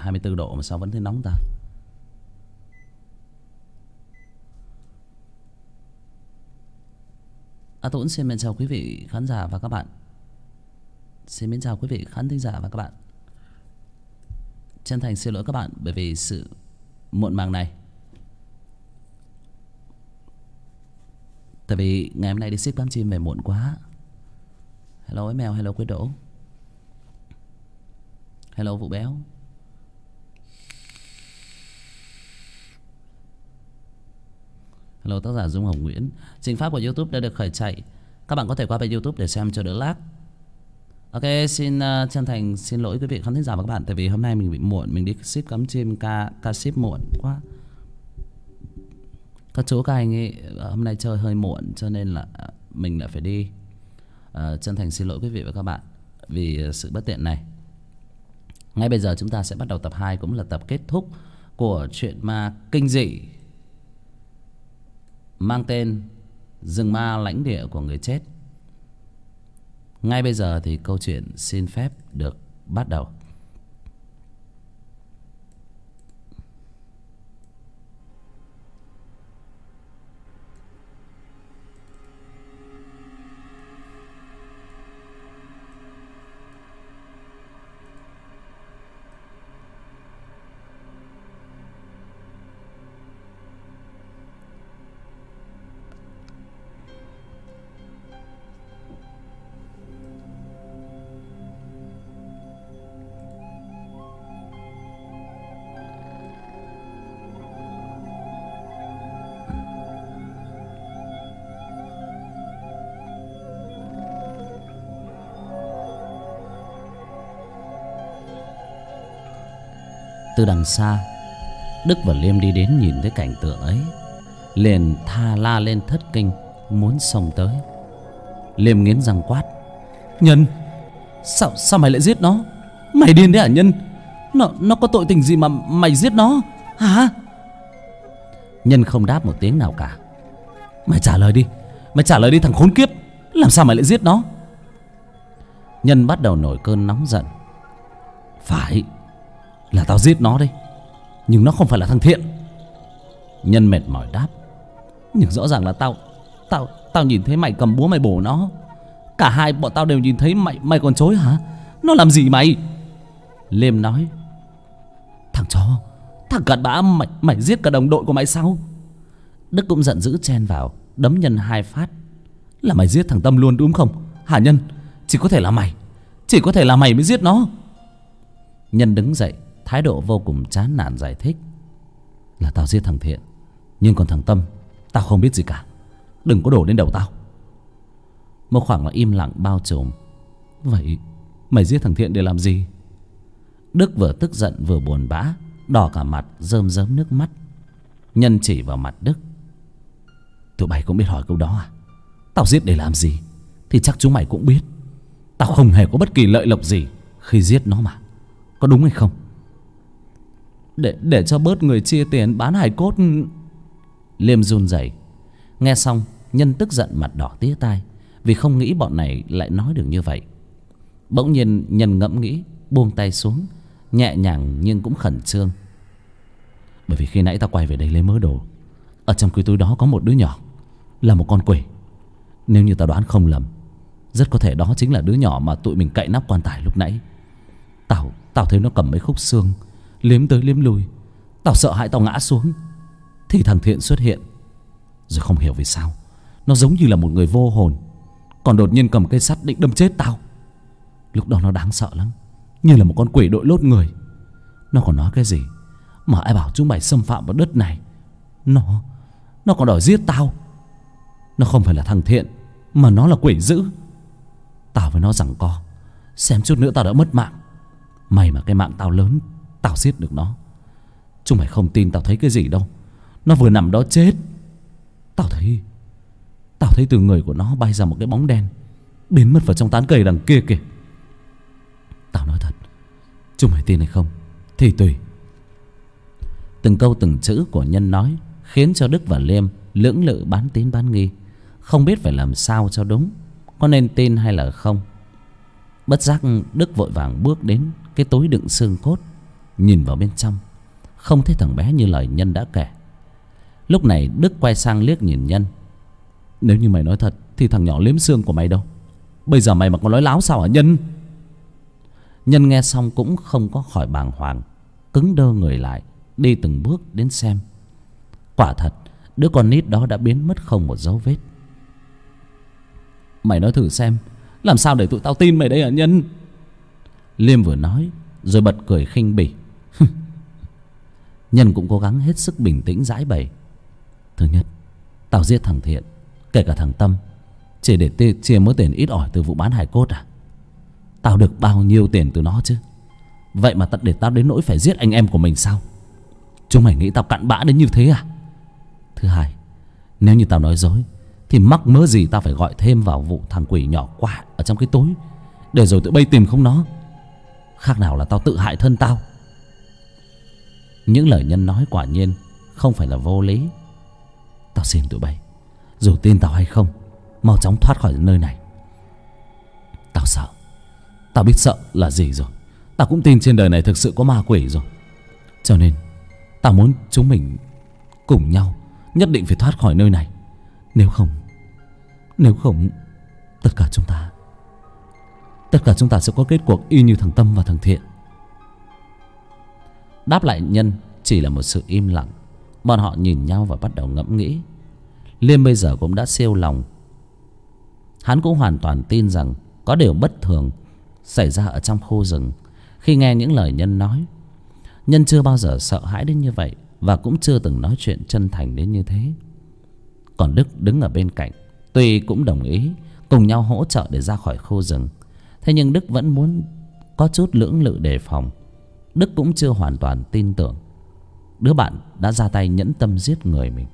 24 độ mà sao vẫn thấy nóng ta? Tôi cũng xin chào quý vị khán giả và các bạn. Xin chào quý vị khán thính giả và các bạn. Chân thành xin lỗi các bạn bởi vì sự muộn màng này. Tại vì ngày hôm nay đi ship cắm chim về muộn quá. Hello ấy mèo, hello Quyết Đỗ, hello Vũ Béo. Hello tác giả Dung Hồng Nguyễn. Trình pháp của YouTube đã được khởi chạy. Các bạn có thể qua bên YouTube để xem cho đỡ lag. Ok, xin chân thành xin lỗi quý vị khán thính giả và các bạn. Tại vì hôm nay mình bị muộn, mình đi ship cắm chim ca ship muộn quá. Các chú các anh ấy hôm nay chơi hơi muộn cho nên là mình lại phải đi. Chân thành xin lỗi quý vị và các bạn vì sự bất tiện này. Ngay bây giờ chúng ta sẽ bắt đầu tập 2, cũng là tập kết thúc của truyện ma kinh dị mang tên Rừng Ma Lãnh Địa của Người Chết. Ngay bây giờ thì câu chuyện xin phép được bắt đầu. Từ đằng xa, Đức và Liêm đi đến nhìn thấy cảnh tượng ấy, liền tha la lên thất kinh, muốn xông tới. Liêm nghiến răng quát: Nhân, sao mày lại giết nó? Mày điên đấy hả Nhân? Nó có tội tình gì mà mày giết nó hả? Nhân không đáp một tiếng nào cả. Mày trả lời đi thằng khốn kiếp, làm sao mày lại giết nó? Nhân bắt đầu nổi cơn nóng giận. Phải là tao giết nó đây, nhưng nó không phải là thằng Thiện. Nhân mệt mỏi đáp: Nhưng rõ ràng là tao nhìn thấy mày cầm búa mày bổ nó. Cả hai bọn tao đều nhìn thấy mày còn chối hả? Nó làm gì mày? Liêm nói: Thằng chó, thằng cặn bã, mày giết cả đồng đội của mày sao? Đức cũng giận dữ chen vào, đấm Nhân 2 phát. Là mày giết thằng Tâm luôn đúng không hả Nhân? Chỉ có thể là mày mới giết nó. Nhân đứng dậy, thái độ vô cùng chán nản giải thích: Là tao giết thằng Thiện, nhưng còn thằng Tâm tao không biết gì cả. Đừng có đổ lên đầu tao. Một khoảng im lặng bao trùm. Vậy mày giết thằng Thiện để làm gì? Đức vừa tức giận vừa buồn bã, đỏ cả mặt, rơm rớm nước mắt. Nhân chỉ vào mặt Đức: Tụi bay cũng biết hỏi câu đó à? Tao giết để làm gì thì chắc chúng mày cũng biết. Tao không hề có bất kỳ lợi lộc gì khi giết nó mà, có đúng hay không? Để cho bớt người chia tiền bán hài cốt. Liêm run rẩy. Nghe xong, Nhân tức giận mặt đỏ tía tai, vì không nghĩ bọn này lại nói được như vậy. Bỗng nhiên Nhân ngẫm nghĩ, buông tay xuống, nhẹ nhàng nhưng cũng khẩn trương. Bởi vì khi nãy tao quay về đây lấy mớ đồ, ở trong cái túi đó có một đứa nhỏ, là một con quỷ. Nếu như tao đoán không lầm, rất có thể đó chính là đứa nhỏ mà tụi mình cậy nắp quan tài lúc nãy. Tao thấy nó cầm mấy khúc xương, liếm tới liếm lui. Tao sợ hãi tao ngã xuống, thì thằng Thiện xuất hiện. Rồi không hiểu vì sao nó giống như là một người vô hồn, còn đột nhiên cầm cây sắt định đâm chết tao. Lúc đó nó đáng sợ lắm, như là một con quỷ đội lốt người. Nó còn nói cái gì mà ai bảo chúng mày xâm phạm vào đất này. Nó còn đòi giết tao. Nó không phải là thằng Thiện, mà nó là quỷ dữ. Tao với nó giằng co, xem chút nữa tao đã mất mạng. May mà cái mạng tao lớn, tao giết được nó. Chúng mày không tin tao thấy cái gì đâu. Nó vừa nằm đó chết, Tao thấy từ người của nó bay ra một cái bóng đen, biến mất vào trong tán cây đằng kia kìa. Tao nói thật, chúng mày tin hay không thì tùy. Từng câu từng chữ của Nhân nói khiến cho Đức và Liêm lưỡng lự bán tín bán nghi, không biết phải làm sao cho đúng, có nên tin hay là không. Bất giác Đức vội vàng bước đến cái túi đựng xương cốt, nhìn vào bên trong, không thấy thằng bé như lời Nhân đã kể. Lúc này Đức quay sang liếc nhìn Nhân. Nếu như mày nói thật thì thằng nhỏ liếm xương của mày đâu? Bây giờ mày mà còn nói láo sao hả Nhân? Nhân nghe xong cũng không có khỏi bàng hoàng, cứng đơ người lại, đi từng bước đến xem. Quả thật đứa con nít đó đã biến mất không một dấu vết. Mày nói thử xem, làm sao để tụi tao tin mày đây hả Nhân? Liêm vừa nói rồi bật cười khinh bỉ. Nhân cũng cố gắng hết sức bình tĩnh giải bày. Thứ nhất, tao giết thằng Thiện, kể cả thằng Tâm, chỉ để chia mớ tiền ít ỏi từ vụ bán hài cốt à? Tao được bao nhiêu tiền từ nó chứ? Vậy mà tận để tao đến nỗi phải giết anh em của mình sao? Chúng mày nghĩ tao cặn bã đến như thế à? Thứ hai, nếu như tao nói dối thì mắc mớ gì tao phải gọi thêm vào vụ thằng quỷ nhỏ quạ ở trong cái tối, để rồi tụi bay tìm không nó. Khác nào là tao tự hại thân tao. Những lời Nhân nói quả nhiên không phải là vô lý. Tao xin tụi bay, dù tin tao hay không, mau chóng thoát khỏi nơi này. Tao sợ. Tao biết sợ là gì rồi. Tao cũng tin trên đời này thực sự có ma quỷ rồi. Cho nên tao muốn chúng mình cùng nhau nhất định phải thoát khỏi nơi này. Nếu không tất cả chúng ta sẽ có kết cuộc y như thằng Tâm và thằng Thiện. Đáp lại Nhân chỉ là một sự im lặng. Bọn họ nhìn nhau và bắt đầu ngẫm nghĩ. Liêm bây giờ cũng đã siêu lòng. Hắn cũng hoàn toàn tin rằng có điều bất thường xảy ra ở trong khu rừng khi nghe những lời Nhân nói. Nhân chưa bao giờ sợ hãi đến như vậy, và cũng chưa từng nói chuyện chân thành đến như thế. Còn Đức đứng ở bên cạnh, tuy cũng đồng ý cùng nhau hỗ trợ để ra khỏi khu rừng, thế nhưng Đức vẫn muốn có chút lưỡng lự đề phòng. Đức cũng chưa hoàn toàn tin tưởng đứa bạn đã ra tay nhẫn tâm giết người mình.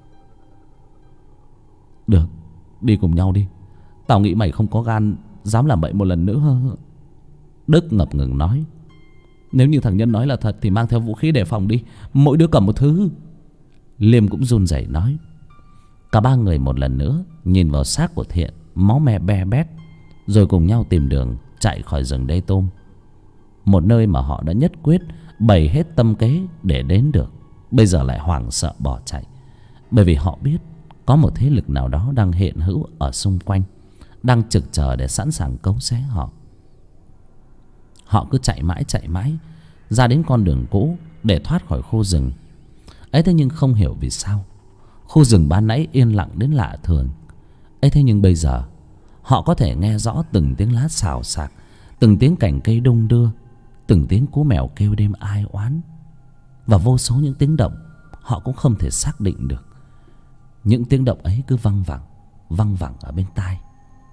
Được, đi cùng nhau đi. Tao nghĩ mày không có gan dám làm bậy một lần nữa. Đức ngập ngừng nói. Nếu như thằng Nhân nói là thật thì mang theo vũ khí đề phòng đi, mỗi đứa cầm một thứ. Liêm cũng run rẩy nói. Cả ba người một lần nữa nhìn vào xác của Thiện, máu me be bét, rồi cùng nhau tìm đường chạy khỏi rừng Đê Tôm, một nơi mà họ đã nhất quyết bày hết tâm kế để đến được. Bây giờ lại hoảng sợ bỏ chạy, bởi vì họ biết có một thế lực nào đó đang hiện hữu ở xung quanh, đang trực chờ để sẵn sàng cấu xé họ. Họ cứ chạy mãi ra đến con đường cũ để thoát khỏi khu rừng ấy. Thế nhưng không hiểu vì sao khu rừng ban nãy yên lặng đến lạ thường ấy, thế nhưng bây giờ họ có thể nghe rõ từng tiếng lá xào xạc, từng tiếng cành cây đung đưa, từng tiếng cú mèo kêu đêm ai oán, và vô số những tiếng động họ cũng không thể xác định được. Những tiếng động ấy cứ văng vẳng ở bên tai.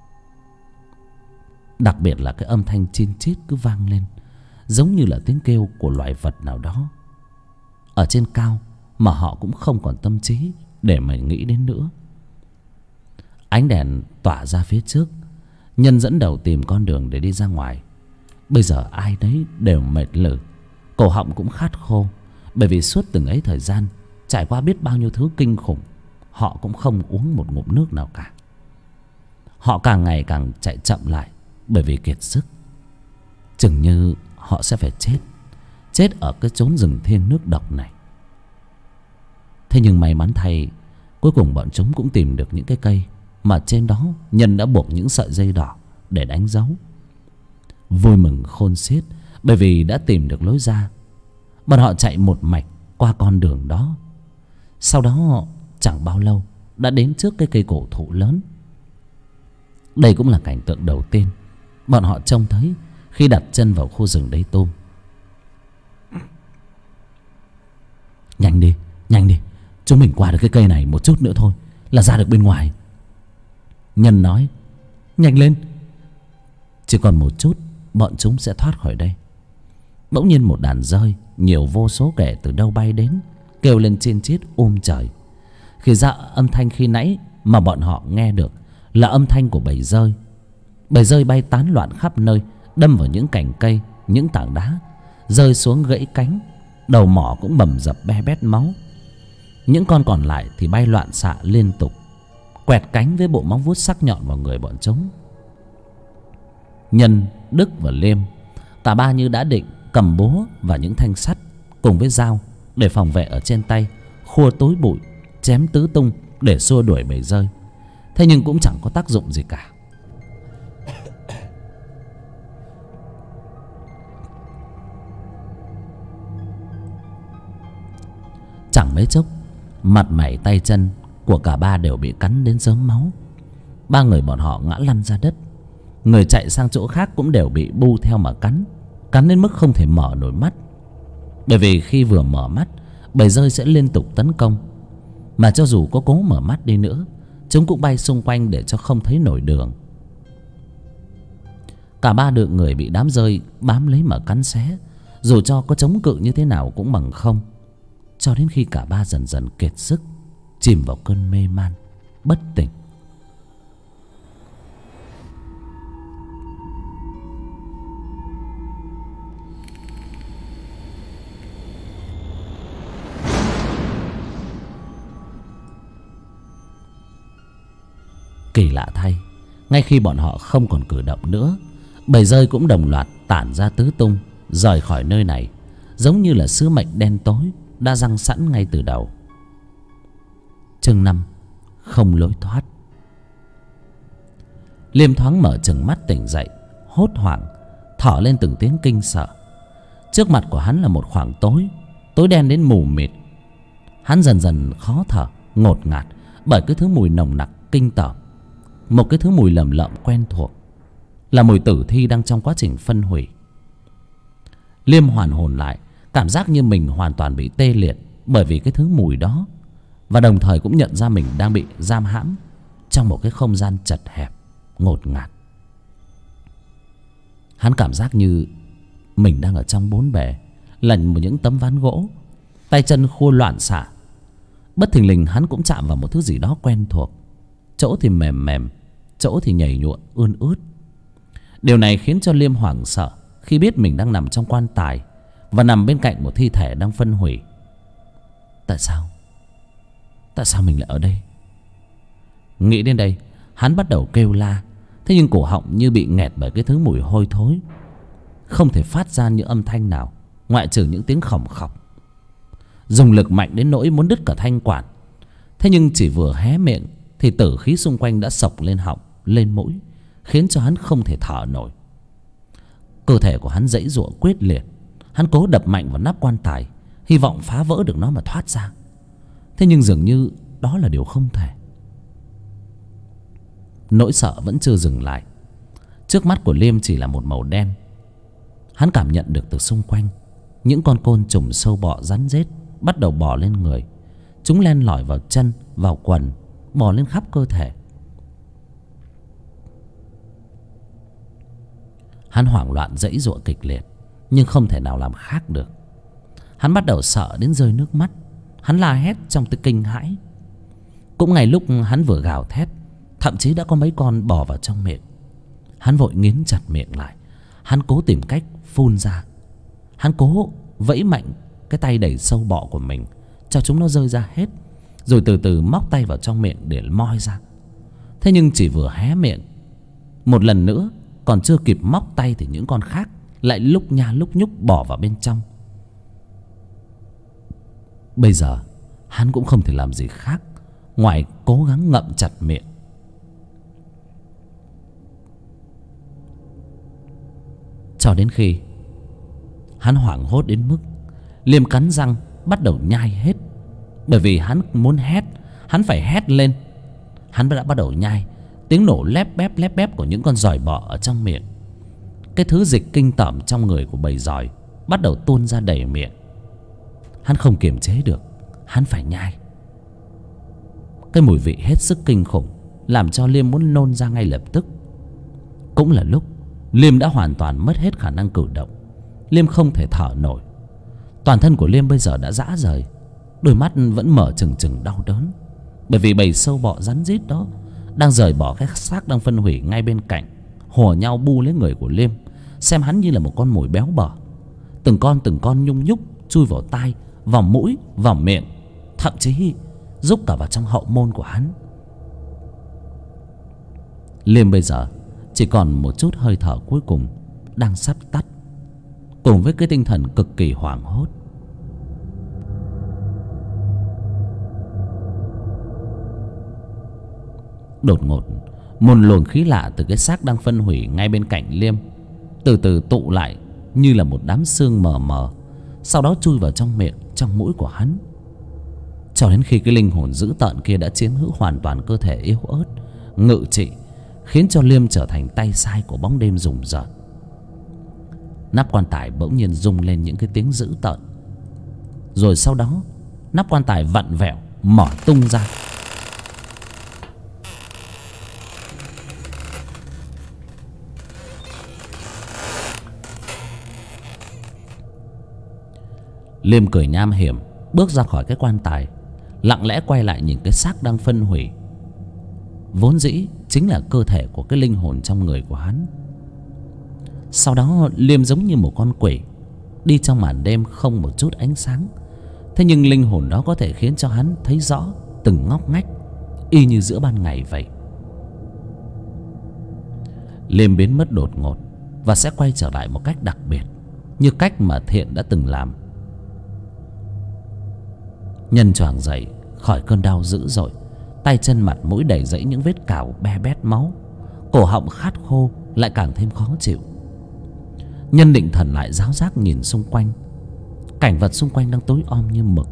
Đặc biệt là cái âm thanh chin chít cứ vang lên, giống như là tiếng kêu của loài vật nào đó ở trên cao mà họ cũng không còn tâm trí để mà nghĩ đến nữa. Ánh đèn tỏa ra phía trước, Nhân dẫn đầu tìm con đường để đi ra ngoài. Bây giờ ai nấy đều mệt lử, cổ họng cũng khát khô, bởi vì suốt từng ấy thời gian trải qua biết bao nhiêu thứ kinh khủng, họ cũng không uống một ngụm nước nào cả. Họ càng ngày càng chạy chậm lại, bởi vì kiệt sức. Chừng như họ sẽ phải chết ở cái chốn rừng thiêng nước độc này. Thế nhưng may mắn thay, cuối cùng bọn chúng cũng tìm được những cái cây mà trên đó Nhân đã buộc những sợi dây đỏ để đánh dấu. Vui mừng khôn xiết bởi vì đã tìm được lối ra. Bọn họ chạy một mạch qua con đường đó. Sau đó chẳng bao lâu đã đến trước cái cây cổ thụ lớn. Đây cũng là cảnh tượng đầu tiên bọn họ trông thấy khi đặt chân vào khu rừng Đê Tôm. Nhanh đi, chúng mình qua được cái cây này một chút nữa thôi là ra được bên ngoài. Nhân nói. Nhanh lên, chỉ còn một chút bọn chúng sẽ thoát khỏi đây. Bỗng nhiên một đàn dơi nhiều vô số kẻ từ đâu bay đến, kêu lên chiên chiết trời. Khi ra âm thanh khi nãy mà bọn họ nghe được là âm thanh của bầy dơi. Bầy dơi bay tán loạn khắp nơi, đâm vào những cành cây, những tảng đá, rơi xuống gãy cánh. Đầu mỏ cũng bầm dập be bét máu. Những con còn lại thì bay loạn xạ liên tục, quẹt cánh với bộ móng vuốt sắc nhọn vào người bọn chúng. Nhân, Đức và Liêm, cả ba như đã định cầm búa và những thanh sắt cùng với dao để phòng vệ ở trên tay, khua tối bụi, chém tứ tung để xua đuổi bầy dơi. Thế nhưng cũng chẳng có tác dụng gì cả. Chẳng mấy chốc, mặt mày tay chân của cả ba đều bị cắn đến rớm máu. Ba người bọn họ ngã lăn ra đất. Người chạy sang chỗ khác cũng đều bị bu theo mà cắn, cắn đến mức không thể mở nổi mắt. Bởi vì khi vừa mở mắt, bầy dơi sẽ liên tục tấn công, mà cho dù có cố mở mắt đi nữa, chúng cũng bay xung quanh để cho không thấy nổi đường. Cả ba đựa người bị đám dơi bám lấy mà cắn xé, dù cho có chống cự như thế nào cũng bằng không. Cho đến khi cả ba dần dần kiệt sức, chìm vào cơn mê man bất tỉnh. Kỳ lạ thay, ngay khi bọn họ không còn cử động nữa, bầy dơi cũng đồng loạt tản ra tứ tung, rời khỏi nơi này, giống như là sứ mệnh đen tối đã giăng sẵn ngay từ đầu. Chương 5: Không lối thoát. Liêm thoáng mở chừng mắt tỉnh dậy, hốt hoảng thở lên từng tiếng kinh sợ. Trước mặt của hắn là một khoảng tối, tối đen đến mù mịt. Hắn dần dần khó thở, ngột ngạt bởi cái thứ mùi nồng nặc kinh tởm. Một cái thứ mùi lầm lợm quen thuộc, là mùi tử thi đang trong quá trình phân hủy. Liêm hoàn hồn lại, cảm giác như mình hoàn toàn bị tê liệt bởi vì cái thứ mùi đó, và đồng thời cũng nhận ra mình đang bị giam hãm trong một cái không gian chật hẹp, ngột ngạt. Hắn cảm giác như mình đang ở trong bốn bề, lạnh một những tấm ván gỗ, tay chân khua loạn xạ. Bất thình lình hắn cũng chạm vào một thứ gì đó quen thuộc, chỗ thì mềm mềm, chỗ thì nhầy nhụa ươn ướt. Điều này khiến cho Liêm hoảng sợ khi biết mình đang nằm trong quan tài và nằm bên cạnh một thi thể đang phân hủy. Tại sao mình lại ở đây? Nghĩ đến đây, hắn bắt đầu kêu la. Thế nhưng cổ họng như bị nghẹt bởi cái thứ mùi hôi thối, không thể phát ra những âm thanh nào ngoại trừ những tiếng khòng khọc. Dùng lực mạnh đến nỗi muốn đứt cả thanh quản. Thế nhưng chỉ vừa hé miệng thì tử khí xung quanh đã xộc lên họng, lên mũi, khiến cho hắn không thể thở nổi. Cơ thể của hắn giãy giụa quyết liệt. Hắn cố đập mạnh vào nắp quan tài, hy vọng phá vỡ được nó mà thoát ra. Thế nhưng dường như đó là điều không thể. Nỗi sợ vẫn chưa dừng lại. Trước mắt của Liêm chỉ là một màu đen. Hắn cảm nhận được từ xung quanh những con côn trùng sâu bọ rắn rết bắt đầu bò lên người. Chúng len lỏi vào chân, vào quần, bò lên khắp cơ thể. Hắn hoảng loạn giãy giụa kịch liệt, nhưng không thể nào làm khác được. Hắn bắt đầu sợ đến rơi nước mắt. Hắn la hét trong tiếng kinh hãi. Cũng ngay lúc hắn vừa gào thét, thậm chí đã có mấy con bò vào trong miệng. Hắn vội nghiến chặt miệng lại. Hắn cố tìm cách phun ra. Hắn cố vẫy mạnh cái tay đầy sâu bọ của mình cho chúng nó rơi ra hết, rồi từ từ móc tay vào trong miệng để moi ra. Thế nhưng chỉ vừa hé miệng một lần nữa, còn chưa kịp móc tay thì những con khác lại lúc nha lúc nhúc bỏ vào bên trong. Bây giờ hắn cũng không thể làm gì khác ngoài cố gắng ngậm chặt miệng. Cho đến khi hắn hoảng hốt đến mức Liêm cắn răng bắt đầu nhai hết. Bởi vì hắn muốn hét, hắn phải hét lên. Hắn đã bắt đầu nhai. Tiếng nổ lép bép của những con giòi bọ ở trong miệng. Cái thứ dịch kinh tởm trong người của bầy giòi bắt đầu tuôn ra đầy miệng. Hắn không kiềm chế được, hắn phải nhai. Cái mùi vị hết sức kinh khủng làm cho Liêm muốn nôn ra ngay lập tức. Cũng là lúc Liêm đã hoàn toàn mất hết khả năng cử động. Liêm không thể thở nổi. Toàn thân của Liêm bây giờ đã rã rời. Đôi mắt vẫn mở trừng trừng đau đớn. Bởi vì bầy sâu bọ rắn rít đó đang rời bỏ cái xác đang phân hủy ngay bên cạnh, hùa nhau bu lấy người của Liêm, xem hắn như là một con mồi béo bở. Từng con nhung nhúc chui vào tai, vào mũi, vào miệng, thậm chí rúc cả vào trong hậu môn của hắn. Liêm bây giờ chỉ còn một chút hơi thở cuối cùng đang sắp tắt. cùng với cái tinh thần cực kỳ hoảng hốt. Đột ngột, một luồng khí lạ từ cái xác đang phân hủy ngay bên cạnh Liêm từ từ tụ lại như là một đám sương mờ mờ, sau đó chui vào trong miệng, trong mũi của hắn, cho đến khi cái linh hồn dữ tợn kia đã chiếm hữu hoàn toàn cơ thể yếu ớt, ngự trị, khiến cho Liêm trở thành tay sai của bóng đêm rùng rợn. Nắp quan tài bỗng nhiên rung lên những cái tiếng dữ tợn, rồi sau đó nắp quan tài vặn vẹo mở tung ra. Liêm cười nham hiểm bước ra khỏi cái quan tài, lặng lẽ quay lại nhìn cái xác đang phân hủy, vốn dĩ chính là cơ thể của cái linh hồn trong người của hắn. Sau đó Liêm giống như một con quỷ đi trong màn đêm không một chút ánh sáng, thế nhưng linh hồn đó có thể khiến cho hắn thấy rõ từng ngóc ngách, y như giữa ban ngày vậy. Liêm biến mất đột ngột và sẽ quay trở lại một cách đặc biệt, như cách mà Thiện đã từng làm. Nhân choàng dậy khỏi cơn đau dữ dội, tay chân mặt mũi đầy rẫy những vết cào be bét máu, cổ họng khát khô lại càng thêm khó chịu. Nhân định thần lại ráo rác nhìn xung quanh, cảnh vật xung quanh đang tối om như mực.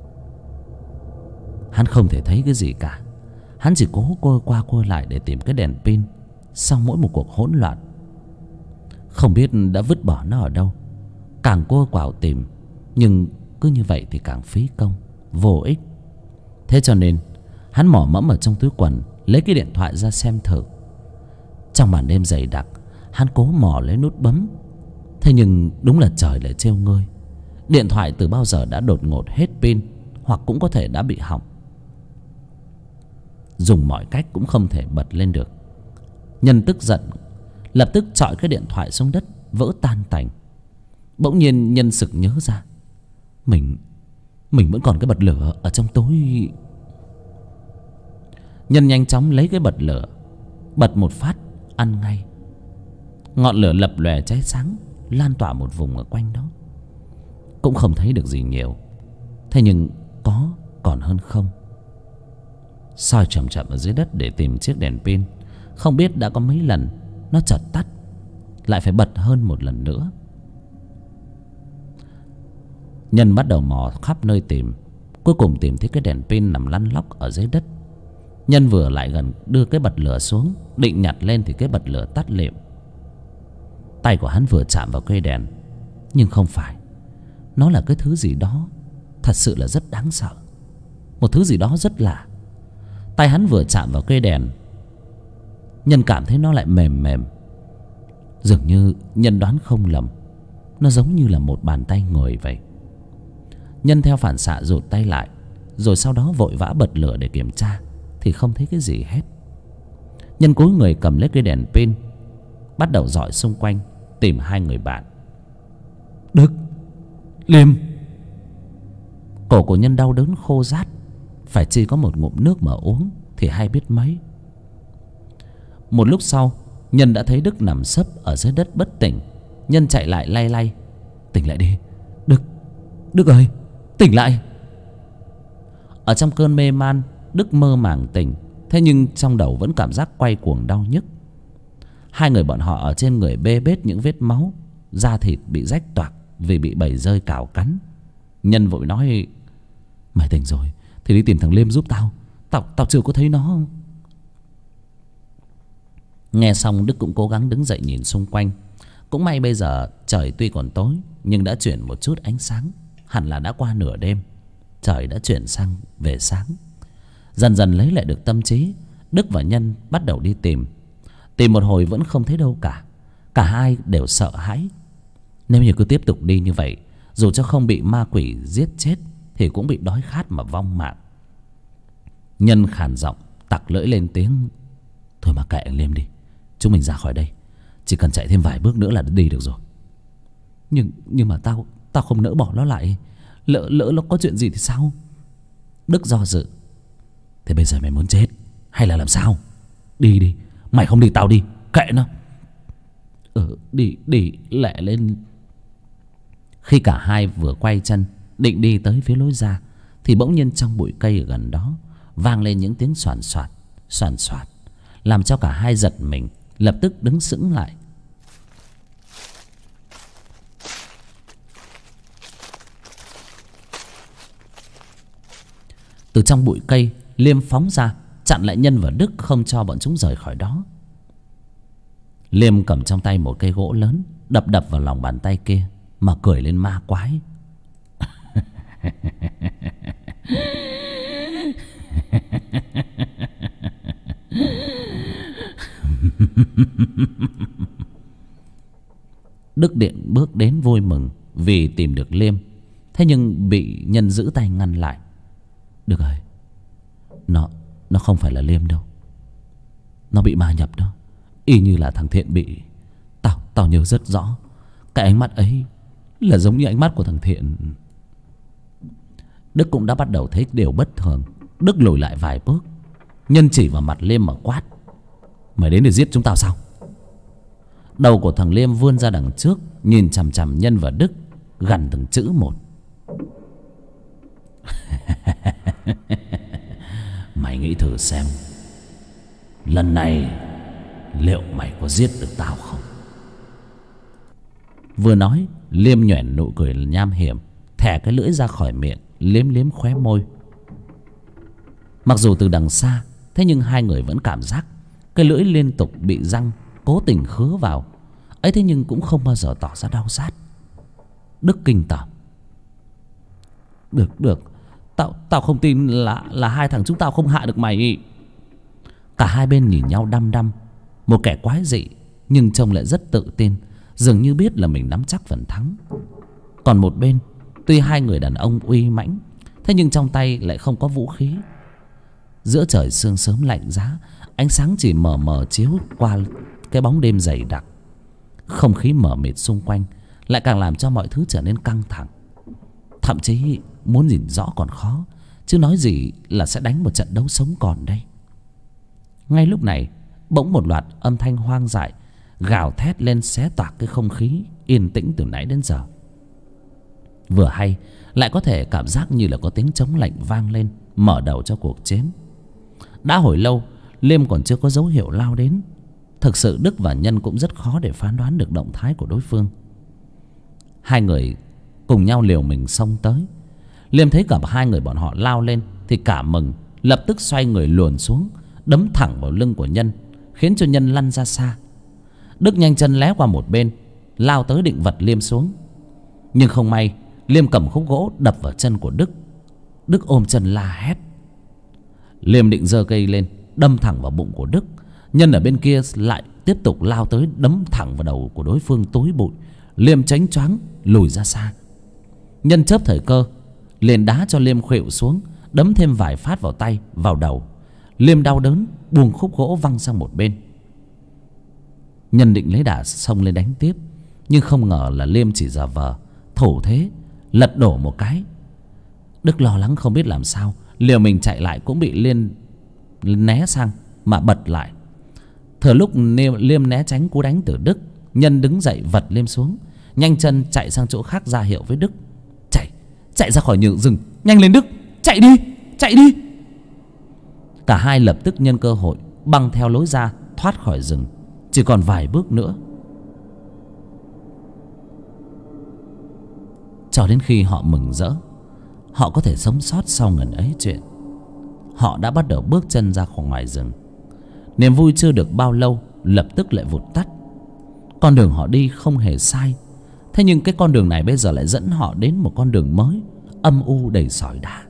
Hắn không thể thấy cái gì cả. Hắn chỉ cố cua qua cua lại để tìm cái đèn pin sau mỗi một cuộc hỗn loạn. Không biết đã vứt bỏ nó ở đâu. Càng cua quào tìm, nhưng cứ như vậy thì càng phí công, vô ích. Thế cho nên hắn mò mẫm ở trong túi quần, lấy cái điện thoại ra xem thử. Trong màn đêm dày đặc, hắn cố mò lấy nút bấm, thế nhưng đúng là trời lại trêu ngươi. Điện thoại từ bao giờ đã đột ngột hết pin, hoặc cũng có thể đã bị hỏng. Dùng mọi cách cũng không thể bật lên được. Nhân tức giận, lập tức chọi cái điện thoại xuống đất, vỡ tan tành. Bỗng nhiên Nhân sực nhớ ra, mình vẫn còn cái bật lửa ở trong túi. Nhân nhanh chóng lấy cái bật lửa, bật một phát ăn ngay. Ngọn lửa lập lòe cháy sáng, lan tỏa một vùng ở quanh đó. Cũng không thấy được gì nhiều, thế nhưng có còn hơn không. Soi chậm chậm ở dưới đất để tìm chiếc đèn pin, không biết đã có mấy lần nó chợt tắt, lại phải bật hơn một lần nữa. Nhân bắt đầu mò khắp nơi tìm, cuối cùng tìm thấy cái đèn pin nằm lăn lóc ở dưới đất. Nhân vừa lại gần đưa cái bật lửa xuống, định nhặt lên thì cái bật lửa tắt lịm. Tay của hắn vừa chạm vào cây đèn, nhưng không phải. Nó là cái thứ gì đó thật sự là rất đáng sợ, một thứ gì đó rất lạ. Tay hắn vừa chạm vào cây đèn, Nhân cảm thấy nó lại mềm mềm. Dường như Nhân đoán không lầm, nó giống như là một bàn tay người vậy. Nhân theo phản xạ rụt tay lại, rồi sau đó vội vã bật lửa để kiểm tra, thì không thấy cái gì hết. Nhân cúi người cầm lấy cây đèn pin, bắt đầu dọi xung quanh tìm hai người bạn. Đức, Liêm. Cổ của Nhân đau đớn khô rát, phải chi có một ngụm nước mà uống thì hay biết mấy. Một lúc sau, Nhân đã thấy Đức nằm sấp ở dưới đất bất tỉnh. Nhân chạy lại lay lay. Tỉnh lại đi, Đức ơi, tỉnh lại. Ở trong cơn mê man, Đức mơ màng tỉnh, thế nhưng trong đầu vẫn cảm giác quay cuồng đau nhức. Hai người bọn họ ở trên người bê bết những vết máu, da thịt bị rách toạc vì bị bầy dơi cào cắn. Nhân vội nói, mày tỉnh rồi thì đi tìm thằng Liêm giúp tao. Tao chưa có thấy nó. Nghe xong, Đức cũng cố gắng đứng dậy nhìn xung quanh. Cũng may bây giờ trời tuy còn tối, nhưng đã chuyển một chút ánh sáng. Hẳn là đã qua nửa đêm, trời đã chuyển sang về sáng. Dần dần lấy lại được tâm trí, Đức và Nhân bắt đầu đi tìm. Tìm một hồi vẫn không thấy đâu cả. Cả hai đều sợ hãi. Nếu như cứ tiếp tục đi như vậy, dù cho không bị ma quỷ giết chết thì cũng bị đói khát mà vong mạng. Nhân khàn giọng tặc lưỡi lên tiếng, thôi mà kệ Liêm đi, chúng mình ra khỏi đây. Chỉ cần chạy thêm vài bước nữa là đi được rồi. Nhưng mà tao không nỡ bỏ nó lại. Lỡ nó có chuyện gì thì sao? Đức do dự. Thế bây giờ mày muốn chết hay là làm sao? Đi đi, mày không đi tao đi, kệ nó. Đi lẹ lên. Khi cả hai vừa quay chân định đi tới phía lối ra, thì bỗng nhiên trong bụi cây ở gần đó vang lên những tiếng xoàn xoạt, xoàn xoạt, làm cho cả hai giật mình, lập tức đứng sững lại. Từ trong bụi cây, Liêm phóng ra chặn lại Nhân và Đức, không cho bọn chúng rời khỏi đó. Liêm cầm trong tay một cây gỗ lớn, đập đập vào lòng bàn tay kia mà cười lên ma quái. Đức Điện bước đến vui mừng vì tìm được Liêm, thế nhưng bị Nhân giữ tay ngăn lại. Đức ơi, nó không phải là Liêm đâu, nó bị ma nhập đó, y như là thằng Thiện bị. Tao nhớ rất rõ, cái ánh mắt ấy là giống như ánh mắt của thằng Thiện. Đức cũng đã bắt đầu thấy điều bất thường. Đức lùi lại vài bước. Nhân chỉ vào mặt Liêm mà quát: mày đến để giết chúng tao sao? Đầu của thằng Liêm vươn ra đằng trước, nhìn chằm chằm Nhân và Đức, gằn từng chữ một. Mày nghĩ thử xem, lần này liệu mày có giết được tao không? Vừa nói, Liêm nhoẻn nụ cười nham hiểm, thẻ cái lưỡi ra khỏi miệng, liếm liếm khóe môi. Mặc dù từ đằng xa, thế nhưng hai người vẫn cảm giác cái lưỡi liên tục bị răng cố tình khứa vào ấy, thế nhưng cũng không bao giờ tỏ ra đau rát. Đức kinh tởm: Được, tao không tin là hai thằng chúng tao không hạ được mày. Cả hai bên nhìn nhau đăm đăm. Một kẻ quái dị nhưng trông lại rất tự tin, dường như biết là mình nắm chắc phần thắng. Còn một bên, tuy hai người đàn ông uy mãnh, thế nhưng trong tay lại không có vũ khí. Giữa trời sương sớm lạnh giá, ánh sáng chỉ mờ mờ chiếu qua cái bóng đêm dày đặc. Không khí mờ mịt xung quanh lại càng làm cho mọi thứ trở nên căng thẳng. Thậm chí muốn nhìn rõ còn khó, chứ nói gì là sẽ đánh một trận đấu sống còn đây. Ngay lúc này, bỗng một loạt âm thanh hoang dại gào thét lên, xé toạc cái không khí yên tĩnh từ nãy đến giờ. Vừa hay lại có thể cảm giác như là có tiếng trống lệnh vang lên, mở đầu cho cuộc chiến. Đã hồi lâu Liêm còn chưa có dấu hiệu lao đến. Thực sự Đức và Nhân cũng rất khó để phán đoán được động thái của đối phương. Hai người cùng nhau liều mình xông tới. Liêm thấy cả hai người bọn họ lao lên thì cảm mừng, lập tức xoay người luồn xuống, đấm thẳng vào lưng của Nhân, khiến cho Nhân lăn ra xa. Đức nhanh chân lé qua một bên, lao tới định vật Liêm xuống. Nhưng không may, Liêm cầm khúc gỗ đập vào chân của Đức. Đức ôm chân la hét. Liêm định giơ cây lên đâm thẳng vào bụng của Đức. Nhân ở bên kia lại tiếp tục lao tới đấm thẳng vào đầu của đối phương tối bụi. Liêm tránh choáng lùi ra xa. Nhân chớp thời cơ liền đá cho Liêm khuỵu xuống, đấm thêm vài phát vào tay, vào đầu. Liêm đau đớn buông khúc gỗ văng sang một bên. Nhân định lấy đà xông lên đánh tiếp, nhưng không ngờ là Liêm chỉ giả vờ thủ thế lật đổ một cái. Đức lo lắng không biết làm sao, liều mình chạy lại cũng bị Liêm né sang mà bật lại. Thừa lúc Liêm né tránh cú đánh từ Đức, Nhân đứng dậy vật Liêm xuống, nhanh chân chạy sang chỗ khác ra hiệu với Đức: Chạy ra khỏi rừng, nhanh lên Đức, chạy đi. Cả hai lập tức nhân cơ hội băng theo lối ra thoát khỏi rừng. Chỉ còn vài bước nữa. Cho đến khi họ mừng rỡ, họ có thể sống sót sau ngần ấy chuyện, họ đã bắt đầu bước chân ra khỏi ngoài rừng. Niềm vui chưa được bao lâu lập tức lại vụt tắt. Con đường họ đi không hề sai, thế nhưng cái con đường này bây giờ lại dẫn họ đến một con đường mới, âm u đầy sỏi đá.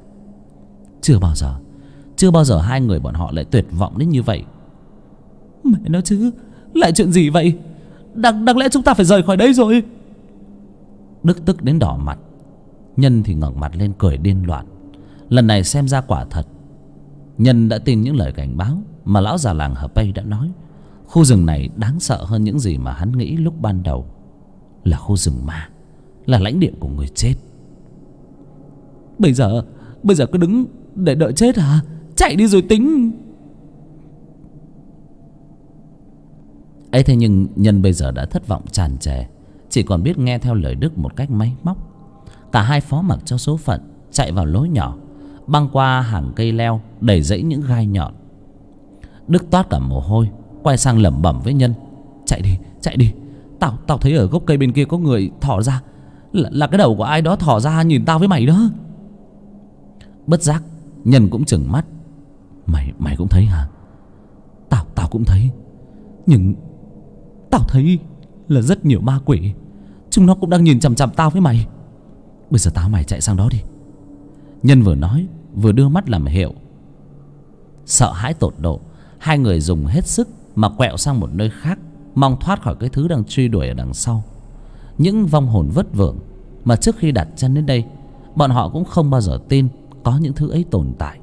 Chưa bao giờ hai người bọn họ lại tuyệt vọng đến như vậy. Mẹ nói chứ, lại chuyện gì vậy? Đáng lẽ chúng ta phải rời khỏi đây rồi. Đức tức đến đỏ mặt. Nhân thì ngẩng mặt lên cười điên loạn. Lần này xem ra quả thật Nhân đã tin những lời cảnh báo mà lão già làng Hợp Pây đã nói. Khu rừng này đáng sợ hơn những gì mà hắn nghĩ lúc ban đầu. Là khu rừng ma, là lãnh địa của người chết. Bây giờ cứ đứng để đợi chết hả? Chạy đi rồi tính. Ấy thế nhưng Nhân bây giờ đã thất vọng tràn trề. chỉ còn biết nghe theo lời Đức một cách máy móc. Cả hai phó mặc cho số phận, chạy vào lối nhỏ, băng qua hàng cây leo đầy rẫy những gai nhọn. Đức toát cả mồ hôi, quay sang lẩm bẩm với Nhân: chạy đi, chạy đi. Tao thấy ở gốc cây bên kia có người thò ra, là cái đầu của ai đó thò ra nhìn tao với mày đó. Bất giác Nhân cũng chừng mắt: Mày cũng thấy hả? Tao cũng thấy. Nhưng tao thấy là rất nhiều ma quỷ, chúng nó cũng đang nhìn chằm chằm tao với mày. Bây giờ tao mày chạy sang đó đi. Nhân vừa nói vừa đưa mắt làm hiệu. Sợ hãi tột độ, hai người dùng hết sức mà quẹo sang một nơi khác, mong thoát khỏi cái thứ đang truy đuổi ở đằng sau. Những vong hồn vất vưởng mà trước khi đặt chân đến đây, bọn họ cũng không bao giờ tin có những thứ ấy tồn tại.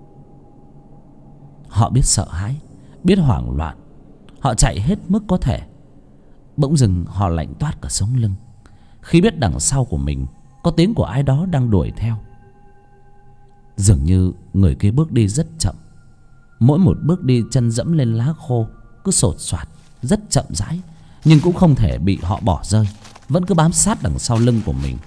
Họ biết sợ hãi, biết hoảng loạn, họ chạy hết mức có thể. Bỗng dưng họ lạnh toát cả sống lưng khi biết đằng sau của mình có tiếng của ai đó đang đuổi theo. Dường như người kia bước đi rất chậm, mỗi một bước đi chân dẫm lên lá khô cứ sột soạt, rất chậm rãi, nhưng cũng không thể bị họ bỏ rơi, vẫn cứ bám sát đằng sau lưng của mình.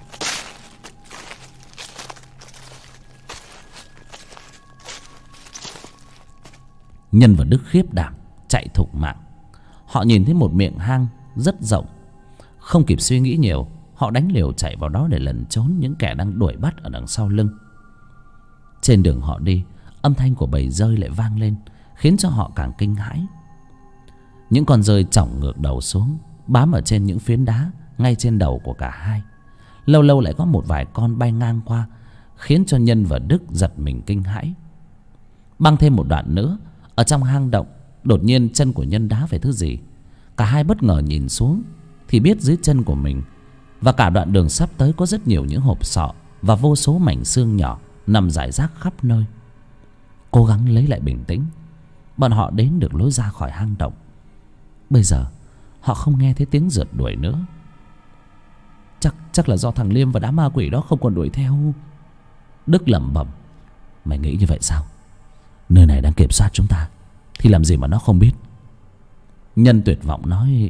Nhân và Đức khiếp đảm chạy thục mạng. Họ nhìn thấy một miệng hang rất rộng, không kịp suy nghĩ nhiều, họ đánh liều chạy vào đó để lẩn trốn những kẻ đang đuổi bắt ở đằng sau lưng. Trên đường họ đi, âm thanh của bầy dơi lại vang lên, khiến cho họ càng kinh hãi. Những con dơi chỏng ngược đầu xuống, bám ở trên những phiến đá ngay trên đầu của cả hai. Lâu lâu lại có một vài con bay ngang qua, khiến cho Nhân và Đức giật mình kinh hãi. Băng thêm một đoạn nữa, ở trong hang động, đột nhiên chân của Nhân đá phải thứ gì. Cả hai bất ngờ nhìn xuống thì biết dưới chân của mình và cả đoạn đường sắp tới có rất nhiều những hộp sọ và vô số mảnh xương nhỏ nằm rải rác khắp nơi. Cố gắng lấy lại bình tĩnh, bọn họ đến được lối ra khỏi hang động. Bây giờ họ không nghe thấy tiếng rượt đuổi nữa. Chắc là do thằng Liêm và đám ma quỷ đó không còn đuổi theo. Đức lẩm bẩm: mày nghĩ như vậy sao? Nơi này đang kiểm soát chúng ta thì làm gì mà nó không biết. Nhân tuyệt vọng nói: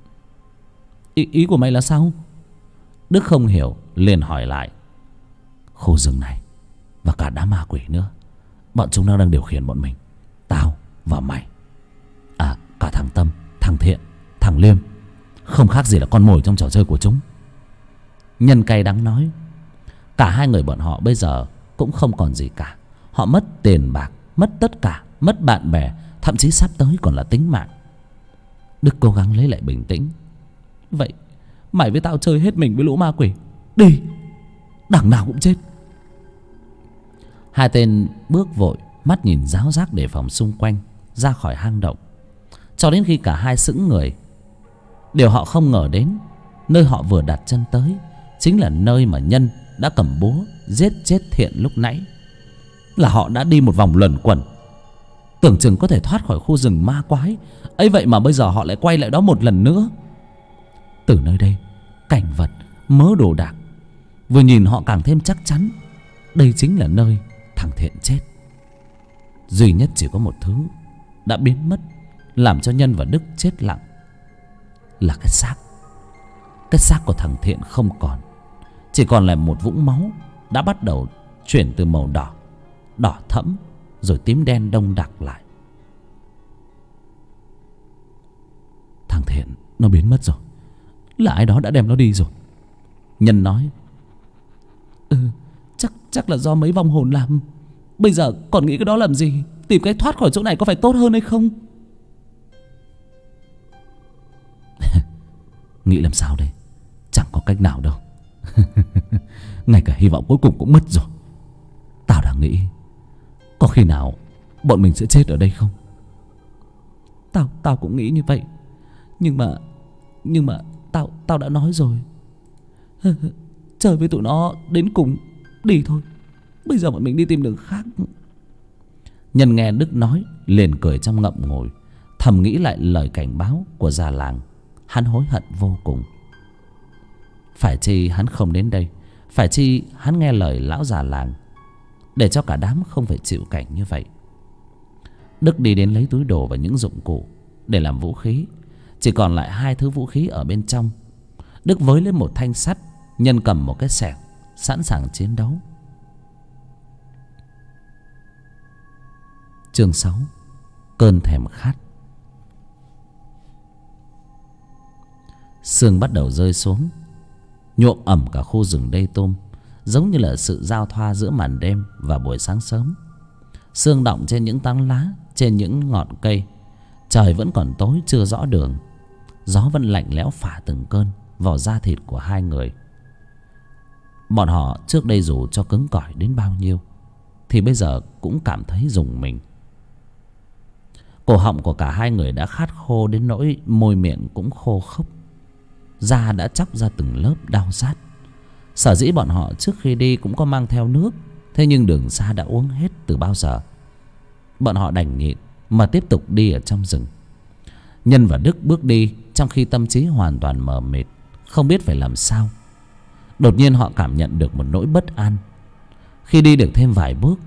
Ý của mày là sao? Đức không hiểu, liền hỏi lại: khu rừng này và cả đám ma quỷ nữa, bọn chúng nó đang điều khiển bọn mình, tao và mày, à cả thằng Tâm, thằng Thiện, thằng Liêm, không khác gì là con mồi trong trò chơi của chúng. Nhân cay đắng nói: cả hai người bọn họ bây giờ cũng không còn gì cả. Họ mất tiền bạc, mất tất cả, mất bạn bè, thậm chí sắp tới còn là tính mạng. Đức cố gắng lấy lại bình tĩnh: vậy mày với tao chơi hết mình với lũ ma quỷ, đi, đằng nào cũng chết. Hai tên bước vội, mắt nhìn ráo rác đề phòng xung quanh, ra khỏi hang động, cho đến khi cả hai sững người. Điều họ không ngờ đến, nơi họ vừa đặt chân tới chính là nơi mà Nhân đã cầm búa giết chết Thiện lúc nãy. Là họ đã đi một vòng luẩn quẩn, tưởng chừng có thể thoát khỏi khu rừng ma quái ấy, vậy mà bây giờ họ lại quay lại đó một lần nữa. Từ nơi đây, cảnh vật, mớ đồ đạc, vừa nhìn họ càng thêm chắc chắn đây chính là nơi thằng Thiện chết. Duy nhất chỉ có một thứ đã biến mất, làm cho Nhân và Đức chết lặng, là cái xác. Cái xác của thằng Thiện không còn, chỉ còn là một vũng máu đã bắt đầu chuyển từ màu đỏ, đỏ thẫm, rồi tím đen đông đặc lại. Thằng Thiện nó biến mất rồi, là ai đó đã đem nó đi rồi. Nhân nói: Chắc là do mấy vong hồn làm. Bây giờ còn nghĩ cái đó làm gì? Tìm cách thoát khỏi chỗ này có phải tốt hơn hay không? Nghĩ làm sao đây? Chẳng có cách nào đâu. Ngay cả hy vọng cuối cùng cũng mất rồi. Tao đang nghĩ có khi nào bọn mình sẽ chết ở đây không? Tao cũng nghĩ như vậy. Nhưng mà tao đã nói rồi, chơi với tụi nó đến cùng đi thôi. Bây giờ bọn mình đi tìm đường khác. Nhân nghe Đức nói liền cười trong ngậm ngùi, thầm nghĩ lại lời cảnh báo của già làng. Hắn hối hận vô cùng. Phải chi hắn không đến đây, phải chi hắn nghe lời lão già làng, để cho cả đám không phải chịu cảnh như vậy. Đức đi đến lấy túi đồ và những dụng cụ để làm vũ khí. Chỉ còn lại 2 thứ vũ khí ở bên trong. Đức với lên một thanh sắt, Nhân cầm một cái xẻng, sẵn sàng chiến đấu. Chương 6. Cơn thèm khát. Sương bắt đầu rơi xuống, nhuộm ẩm cả khu rừng Đê Tôm, giống như là sự giao thoa giữa màn đêm và buổi sáng sớm. Sương đọng trên những tán lá, trên những ngọn cây. Trời vẫn còn tối chưa rõ đường. Gió vẫn lạnh lẽo phả từng cơn vào da thịt của hai người. Bọn họ trước đây dù cho cứng cỏi đến bao nhiêu thì bây giờ cũng cảm thấy rùng mình. Cổ họng của cả hai người đã khát khô đến nỗi môi miệng cũng khô khốc. Da đã chóc ra từng lớp đau rát. Sở dĩ bọn họ trước khi đi cũng có mang theo nước, thế nhưng đường xa đã uống hết từ bao giờ. Bọn họ đành nhịn mà tiếp tục đi ở trong rừng. Nhân và Đức bước đi trong khi tâm trí hoàn toàn mờ mịt, không biết phải làm sao. Đột nhiên họ cảm nhận được một nỗi bất an. Khi đi được thêm vài bước,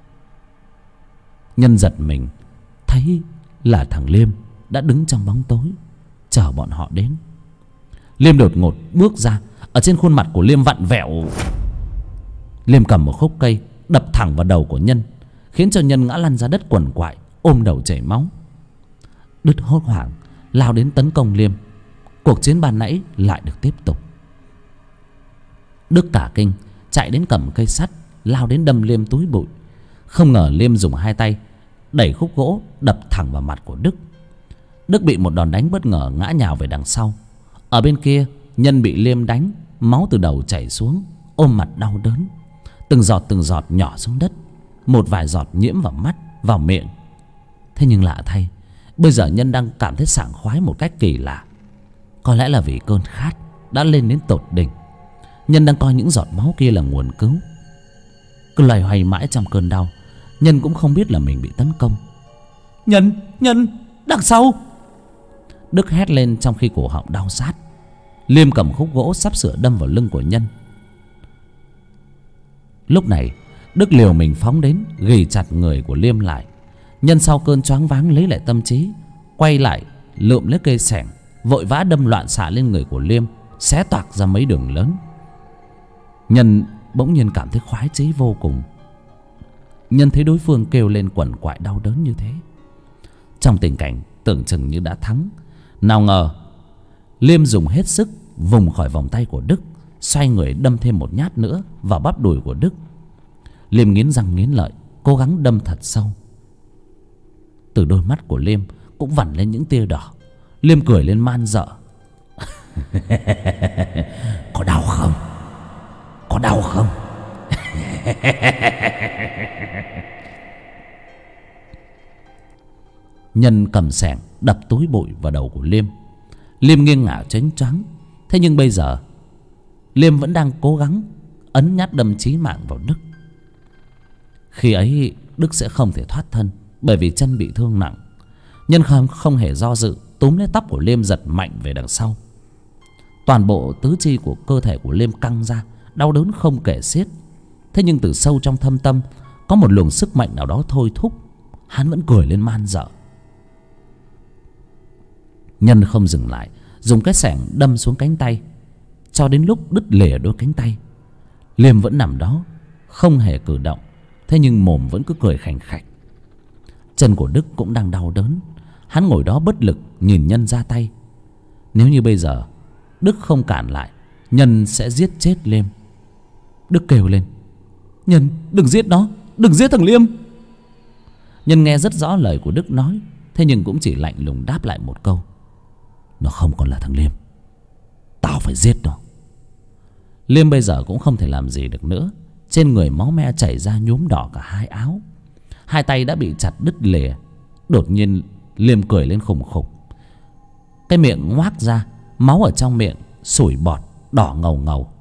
Nhân giật mình, thấy là thằng Liêm đã đứng trong bóng tối chờ bọn họ đến. Liêm đột ngột bước ra. Ở trên khuôn mặt của Liêm vặn vẹo. Liêm cầm một khúc cây đập thẳng vào đầu của Nhân, khiến cho Nhân ngã lăn ra đất quằn quại, ôm đầu chảy máu. Đức hốt hoảng lao đến tấn công Liêm. Cuộc chiến ban nãy lại được tiếp tục. Đức cả kinh chạy đến cầm cây sắt, lao đến đâm Liêm túi bụi. Không ngờ Liêm dùng hai tay đẩy khúc gỗ đập thẳng vào mặt của Đức. Đức bị một đòn đánh bất ngờ ngã nhào về đằng sau. Ở bên kia, Nhân bị Liêm đánh, máu từ đầu chảy xuống, ôm mặt đau đớn. Từng giọt nhỏ xuống đất. Một vài giọt nhiễm vào mắt, vào miệng. Thế nhưng lạ thay, bây giờ Nhân đang cảm thấy sảng khoái một cách kỳ lạ. Có lẽ là vì cơn khát đã lên đến tột đỉnh. Nhân đang coi những giọt máu kia là nguồn cứu. Cứ loay hoay mãi trong cơn đau, Nhân cũng không biết là mình bị tấn công. Nhân, đằng sau! Đức hét lên trong khi cổ họng đau rát. Liêm cầm khúc gỗ sắp sửa đâm vào lưng của Nhân. Lúc này Đức liều mình phóng đến, ghì chặt người của Liêm lại. Nhân sau cơn choáng váng lấy lại tâm trí, quay lại lượm lấy cây xẻng, vội vã đâm loạn xạ lên người của Liêm, xé toạc ra mấy đường lớn. Nhân bỗng nhiên cảm thấy khoái chí vô cùng. Nhân thấy đối phương kêu lên quằn quại đau đớn như thế, trong tình cảnh tưởng chừng như đã thắng. Nào ngờ Liêm dùng hết sức vùng khỏi vòng tay của Đức, xoay người đâm thêm một nhát nữa vào bắp đùi của Đức. Liêm nghiến răng nghiến lợi, cố gắng đâm thật sâu. Từ đôi mắt của Liêm cũng vằn lên những tia đỏ. Liêm cười lên man dợ. Có đau không? Có đau không? Nhân cầm xẻng đập túi bụi vào đầu của Liêm. Liêm nghiêng ngả choáng choáng. Thế nhưng bây giờ Liêm vẫn đang cố gắng ấn nhát đâm chí mạng vào Đức. Khi ấy Đức sẽ không thể thoát thân, bởi vì chân bị thương nặng. Nhân không hề do dự, túm lấy tóc của Liêm giật mạnh về đằng sau. Toàn bộ tứ chi của cơ thể của Liêm căng ra, đau đớn không kể xiết. Thế nhưng từ sâu trong thâm tâm có một luồng sức mạnh nào đó thôi thúc. Hắn vẫn cười lên man dợ. Nhân không dừng lại, dùng cái xẻng đâm xuống cánh tay, cho đến lúc đứt lìa đôi cánh tay. Liêm vẫn nằm đó không hề cử động, thế nhưng mồm vẫn cứ cười khành khạch. Chân của Đức cũng đang đau đớn. Hắn ngồi đó bất lực nhìn Nhân ra tay. Nếu như bây giờ Đức không cản lại, Nhân sẽ giết chết Liêm. Đức kêu lên: Nhân, đừng giết nó, đừng giết thằng Liêm. Nhân nghe rất rõ lời của Đức nói, thế nhưng cũng chỉ lạnh lùng đáp lại một câu: Nó không còn là thằng Liêm, tao phải giết nó. Liêm bây giờ cũng không thể làm gì được nữa. Trên người máu me chảy ra nhuốm đỏ cả hai áo. Hai tay đã bị chặt đứt lìa. Đột nhiên Liêm cười lên khùng khục. Cái miệng ngoác ra, máu ở trong miệng sủi bọt đỏ ngầu ngầu.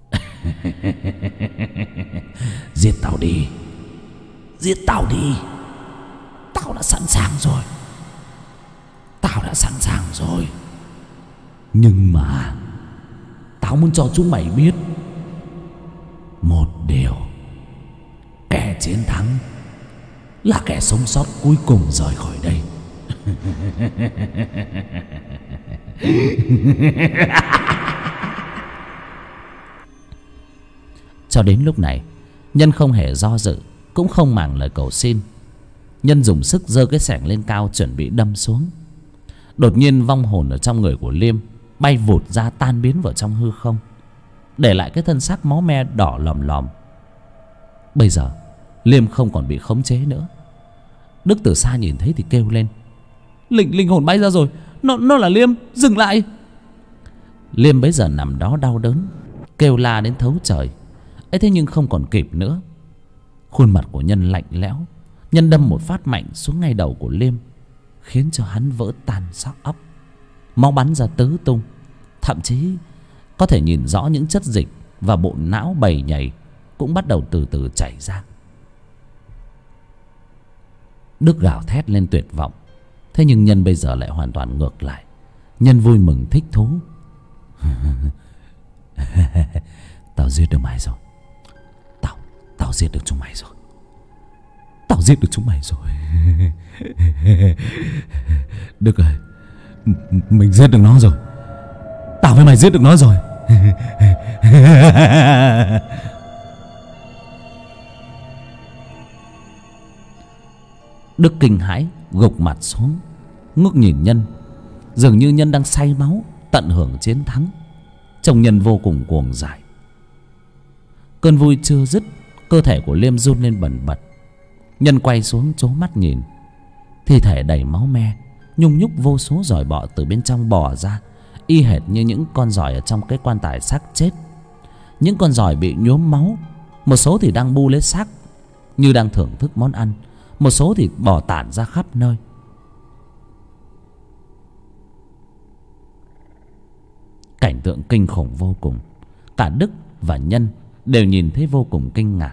Giết tao đi, giết tao đi. Tao đã sẵn sàng rồi, tao đã sẵn sàng rồi. Nhưng mà tao muốn cho chúng mày biết một điều: kẻ chiến thắng là kẻ sống sót cuối cùng rời khỏi đây. Cho đến lúc này, Nhân không hề do dự, cũng không màng lời cầu xin. Nhân dùng sức giơ cái xẻng lên cao, chuẩn bị đâm xuống. Đột nhiên vong hồn ở trong người của Liêm bay vụt ra, tan biến vào trong hư không, để lại cái thân xác máu me đỏ lòm lòm. Bây giờ Liêm không còn bị khống chế nữa. Đức từ xa nhìn thấy thì kêu lên: Linh hồn bay ra rồi, nó là Liêm, dừng lại. Liêm bấy giờ nằm đó đau đớn, kêu la đến thấu trời ấy, thế nhưng không còn kịp nữa. Khuôn mặt của Nhân lạnh lẽo. Nhân đâm một phát mạnh xuống ngay đầu của Liêm, khiến cho hắn vỡ tan xác óc, máu bắn ra tứ tung. Thậm chí có thể nhìn rõ những chất dịch và bộ não bầy nhầy cũng bắt đầu từ từ chảy ra. Đức gào thét lên tuyệt vọng. Thế nhưng Nhân bây giờ lại hoàn toàn ngược lại. Nhân vui mừng thích thú. Tao giết được mày rồi. Tao giết được chúng mày rồi. Tao giết được chúng mày rồi. Đức ơi, mình giết được nó rồi. Tao với mày giết được nó rồi. Đức kinh hãi gục mặt xuống, ngước nhìn Nhân. Dường như Nhân đang say máu, tận hưởng chiến thắng. Trông Nhân vô cùng cuồng dại. Cơn vui chưa dứt, cơ thể của Liêm run lên bần bật. Nhân quay xuống trố mắt nhìn. Thi thể đầy máu me, nhung nhúc vô số giòi bọ từ bên trong bò ra, y hệt như những con giòi ở trong cái quan tài xác chết. Những con giòi bị nhuốm máu, một số thì đang bu lấy xác như đang thưởng thức món ăn, một số thì bò tản ra khắp nơi. Cảnh tượng kinh khủng vô cùng. Cả Đức và Nhân đều nhìn thấy vô cùng kinh ngạc.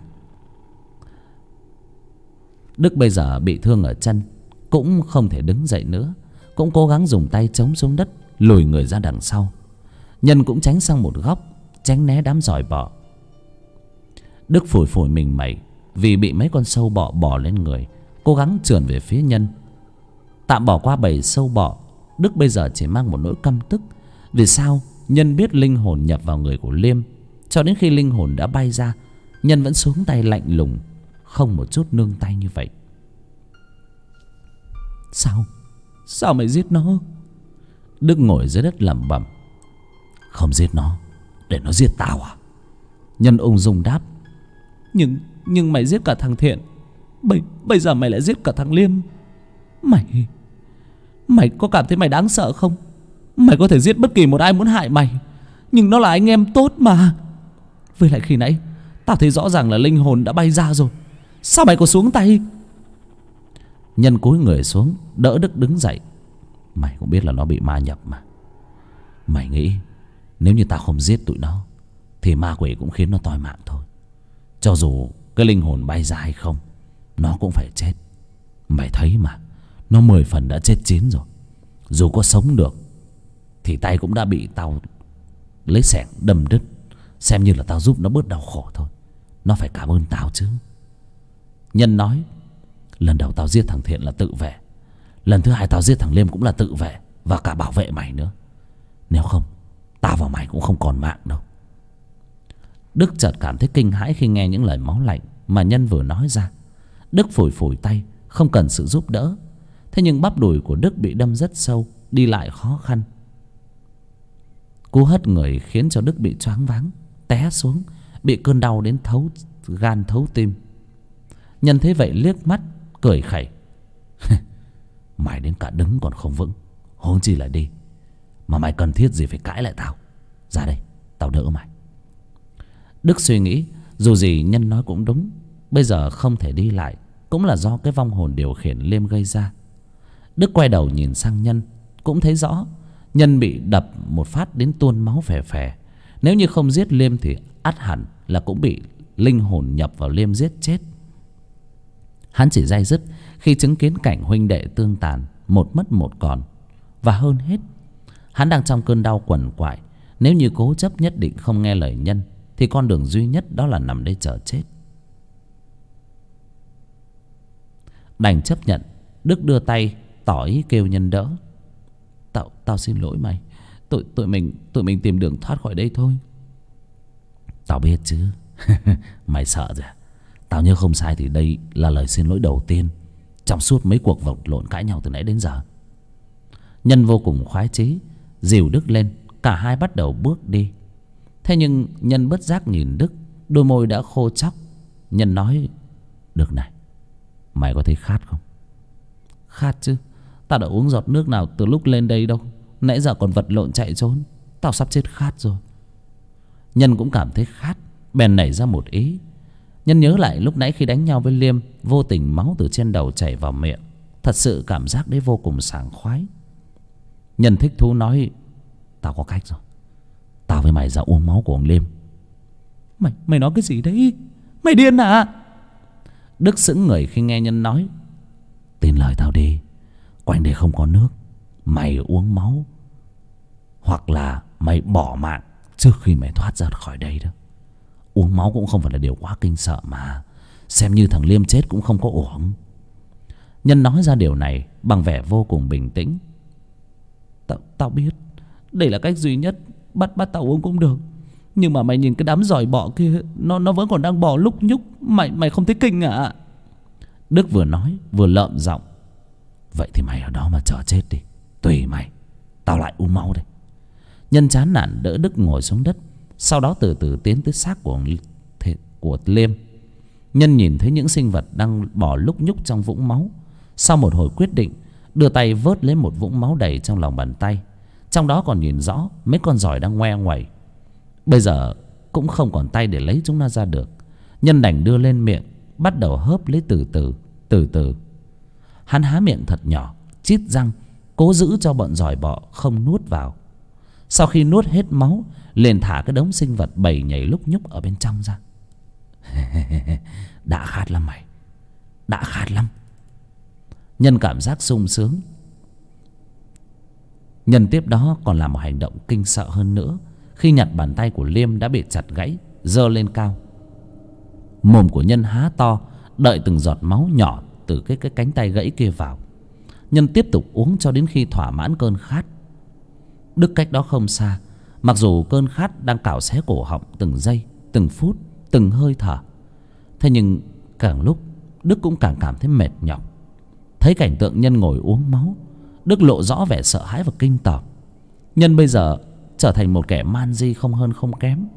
Đức bây giờ bị thương ở chân, cũng không thể đứng dậy nữa, cũng cố gắng dùng tay chống xuống đất, lùi người ra đằng sau. Nhân cũng tránh sang một góc, tránh né đám giòi bọ. Đức phủi phủi mình mẩy vì bị mấy con sâu bọ bò lên người, cố gắng trườn về phía Nhân. Tạm bỏ qua bầy sâu bọ, Đức bây giờ chỉ mang một nỗi căm tức. Vì sao Nhân biết linh hồn nhập vào người của Liêm? Cho đến khi linh hồn đã bay ra, Nhân vẫn xuống tay lạnh lùng, không một chút nương tay như vậy. Sao mày giết nó? Đức ngồi dưới đất lẩm bẩm. Không giết nó, để nó giết tao à? Nhân ung dung đáp. Nhưng mày giết cả thằng Thiện, bây giờ mày lại giết cả thằng Liêm. Mày có cảm thấy mày đáng sợ không? Mày có thể giết bất kỳ một ai muốn hại mày, nhưng nó là anh em tốt mà. Với lại khi nãy tao thấy rõ ràng là linh hồn đã bay ra rồi. Sao mày còn xuống tay? Nhân cúi người xuống đỡ Đức đứng dậy. Mày cũng biết là nó bị ma nhập mà. Mày nghĩ nếu như tao không giết tụi nó thì ma quỷ cũng khiến nó toi mạng thôi. Cho dù cái linh hồn bay ra hay không, nó cũng phải chết. Mày thấy mà, nó 10 phần đã chết chín rồi. Dù có sống được thì tay cũng đã bị tao lấy xẻng đâm đứt. Xem như là tao giúp nó bớt đau khổ thôi. Nó phải cảm ơn tao chứ. Nhân nói. Lần đầu tao giết thằng Thiện là tự vệ, lần thứ hai tao giết thằng Liêm cũng là tự vệ, và cả bảo vệ mày nữa. Nếu không, tao và mày cũng không còn mạng đâu. Đức chợt cảm thấy kinh hãi khi nghe những lời máu lạnh mà Nhân vừa nói ra. Đức phủi phủi tay, không cần sự giúp đỡ. Thế nhưng bắp đùi của Đức bị đâm rất sâu, đi lại khó khăn. Cú hất người khiến cho Đức bị choáng váng, té xuống, bị cơn đau đến thấu gan thấu tim. Nhân thấy vậy liếc mắt cười khẩy. Mày đến cả đứng còn không vững, huống chi là đi. Mà mày cần thiết gì phải cãi lại tao? Ra đây, tao đỡ mày. Đức suy nghĩ, dù gì Nhân nói cũng đúng. Bây giờ không thể đi lại cũng là do cái vong hồn điều khiển Liêm gây ra. Đức quay đầu nhìn sang Nhân, cũng thấy rõ Nhân bị đập một phát đến tuôn máu phè phè. Nếu như không giết Liêm thì ắt hẳn là cũng bị linh hồn nhập vào Liêm giết chết. Hắn chỉ day dứt khi chứng kiến cảnh huynh đệ tương tàn, một mất một còn. Và hơn hết, hắn đang trong cơn đau quằn quại. Nếu như cố chấp nhất định không nghe lời Nhân thì con đường duy nhất đó là nằm đây chờ chết. Đành chấp nhận, Đức đưa tay tỏ ý kêu Nhân đỡ. Tao xin lỗi mày. Tụi mình tìm đường thoát khỏi đây thôi. Tao biết chứ. Mày sợ rồi à? Tao nhớ không sai thì đây là lời xin lỗi đầu tiên trong suốt mấy cuộc vật lộn cãi nhau từ nãy đến giờ. Nhân vô cùng khoái chí dìu Đức lên. Cả hai bắt đầu bước đi. Thế nhưng Nhân bất giác nhìn Đức, đôi môi đã khô chóc. Nhân nói: Đức này, mày có thấy khát không? Khát chứ. Tao đã uống giọt nước nào từ lúc lên đây đâu. Nãy giờ còn vật lộn chạy trốn. Tao sắp chết khát rồi. Nhân cũng cảm thấy khát, bèn nảy ra một ý. Nhân nhớ lại lúc nãy khi đánh nhau với Liêm, vô tình máu từ trên đầu chảy vào miệng. Thật sự cảm giác đấy vô cùng sảng khoái. Nhân thích thú nói: Tao có cách rồi. Tao với mày ra uống máu của ông Liêm. Mày nói cái gì đấy? Mày điên à? Đức sững người khi nghe Nhân nói. Tin lời tao đi. Quanh đây không có nước. Mày uống máu, hoặc là mày bỏ mạng trước khi mày thoát ra khỏi đây đó. Uống máu cũng không phải là điều quá kinh sợ mà. Xem như thằng Liêm chết cũng không có uổng. Nhân nói ra điều này bằng vẻ vô cùng bình tĩnh. Tao biết đây là cách duy nhất. Bắt tao uống cũng được. Nhưng mà mày nhìn cái đám giỏi bọ kia, nó vẫn còn đang bò lúc nhúc. Mày không thấy kinh à? Đức vừa nói vừa lợm giọng. Vậy thì mày ở đó mà chờ chết đi. Tùy mày. Tao lại uống máu đây. Nhân chán nản đỡ Đức ngồi xuống đất. Sau đó từ từ tiến tới xác của Liêm. Nhân nhìn thấy những sinh vật đang bò lúc nhúc trong vũng máu. Sau một hồi quyết định, đưa tay vớt lấy một vũng máu đầy trong lòng bàn tay. Trong đó còn nhìn rõ mấy con giỏi đang ngoe nguẩy. Bây giờ cũng không còn tay để lấy chúng nó ra được. Nhân đành đưa lên miệng, bắt đầu hớp lấy từ từ. Hắn há miệng thật nhỏ, chít răng, cố giữ cho bọn giỏi bọ không nuốt vào. Sau khi nuốt hết máu, liền thả cái đống sinh vật bầy nhảy lúc nhúc ở bên trong ra. Đã khát lắm mày. Đã khát lắm. Nhân cảm giác sung sướng. Nhân tiếp đó còn làm một hành động kinh sợ hơn nữa. Khi nhặt bàn tay của Liêm đã bị chặt gãy, giơ lên cao. Mồm của Nhân há to, đợi từng giọt máu nhỏ từ cái cánh tay gãy kia vào. Nhân tiếp tục uống cho đến khi thỏa mãn cơn khát. Đức cách đó không xa. Mặc dù cơn khát đang cào xé cổ họng từng giây, từng phút, từng hơi thở. Thế nhưng càng lúc Đức cũng càng cảm thấy mệt nhọc. Thấy cảnh tượng Nhân ngồi uống máu, Đức lộ rõ vẻ sợ hãi và kinh tởm. Nhân bây giờ trở thành một kẻ man di không hơn không kém.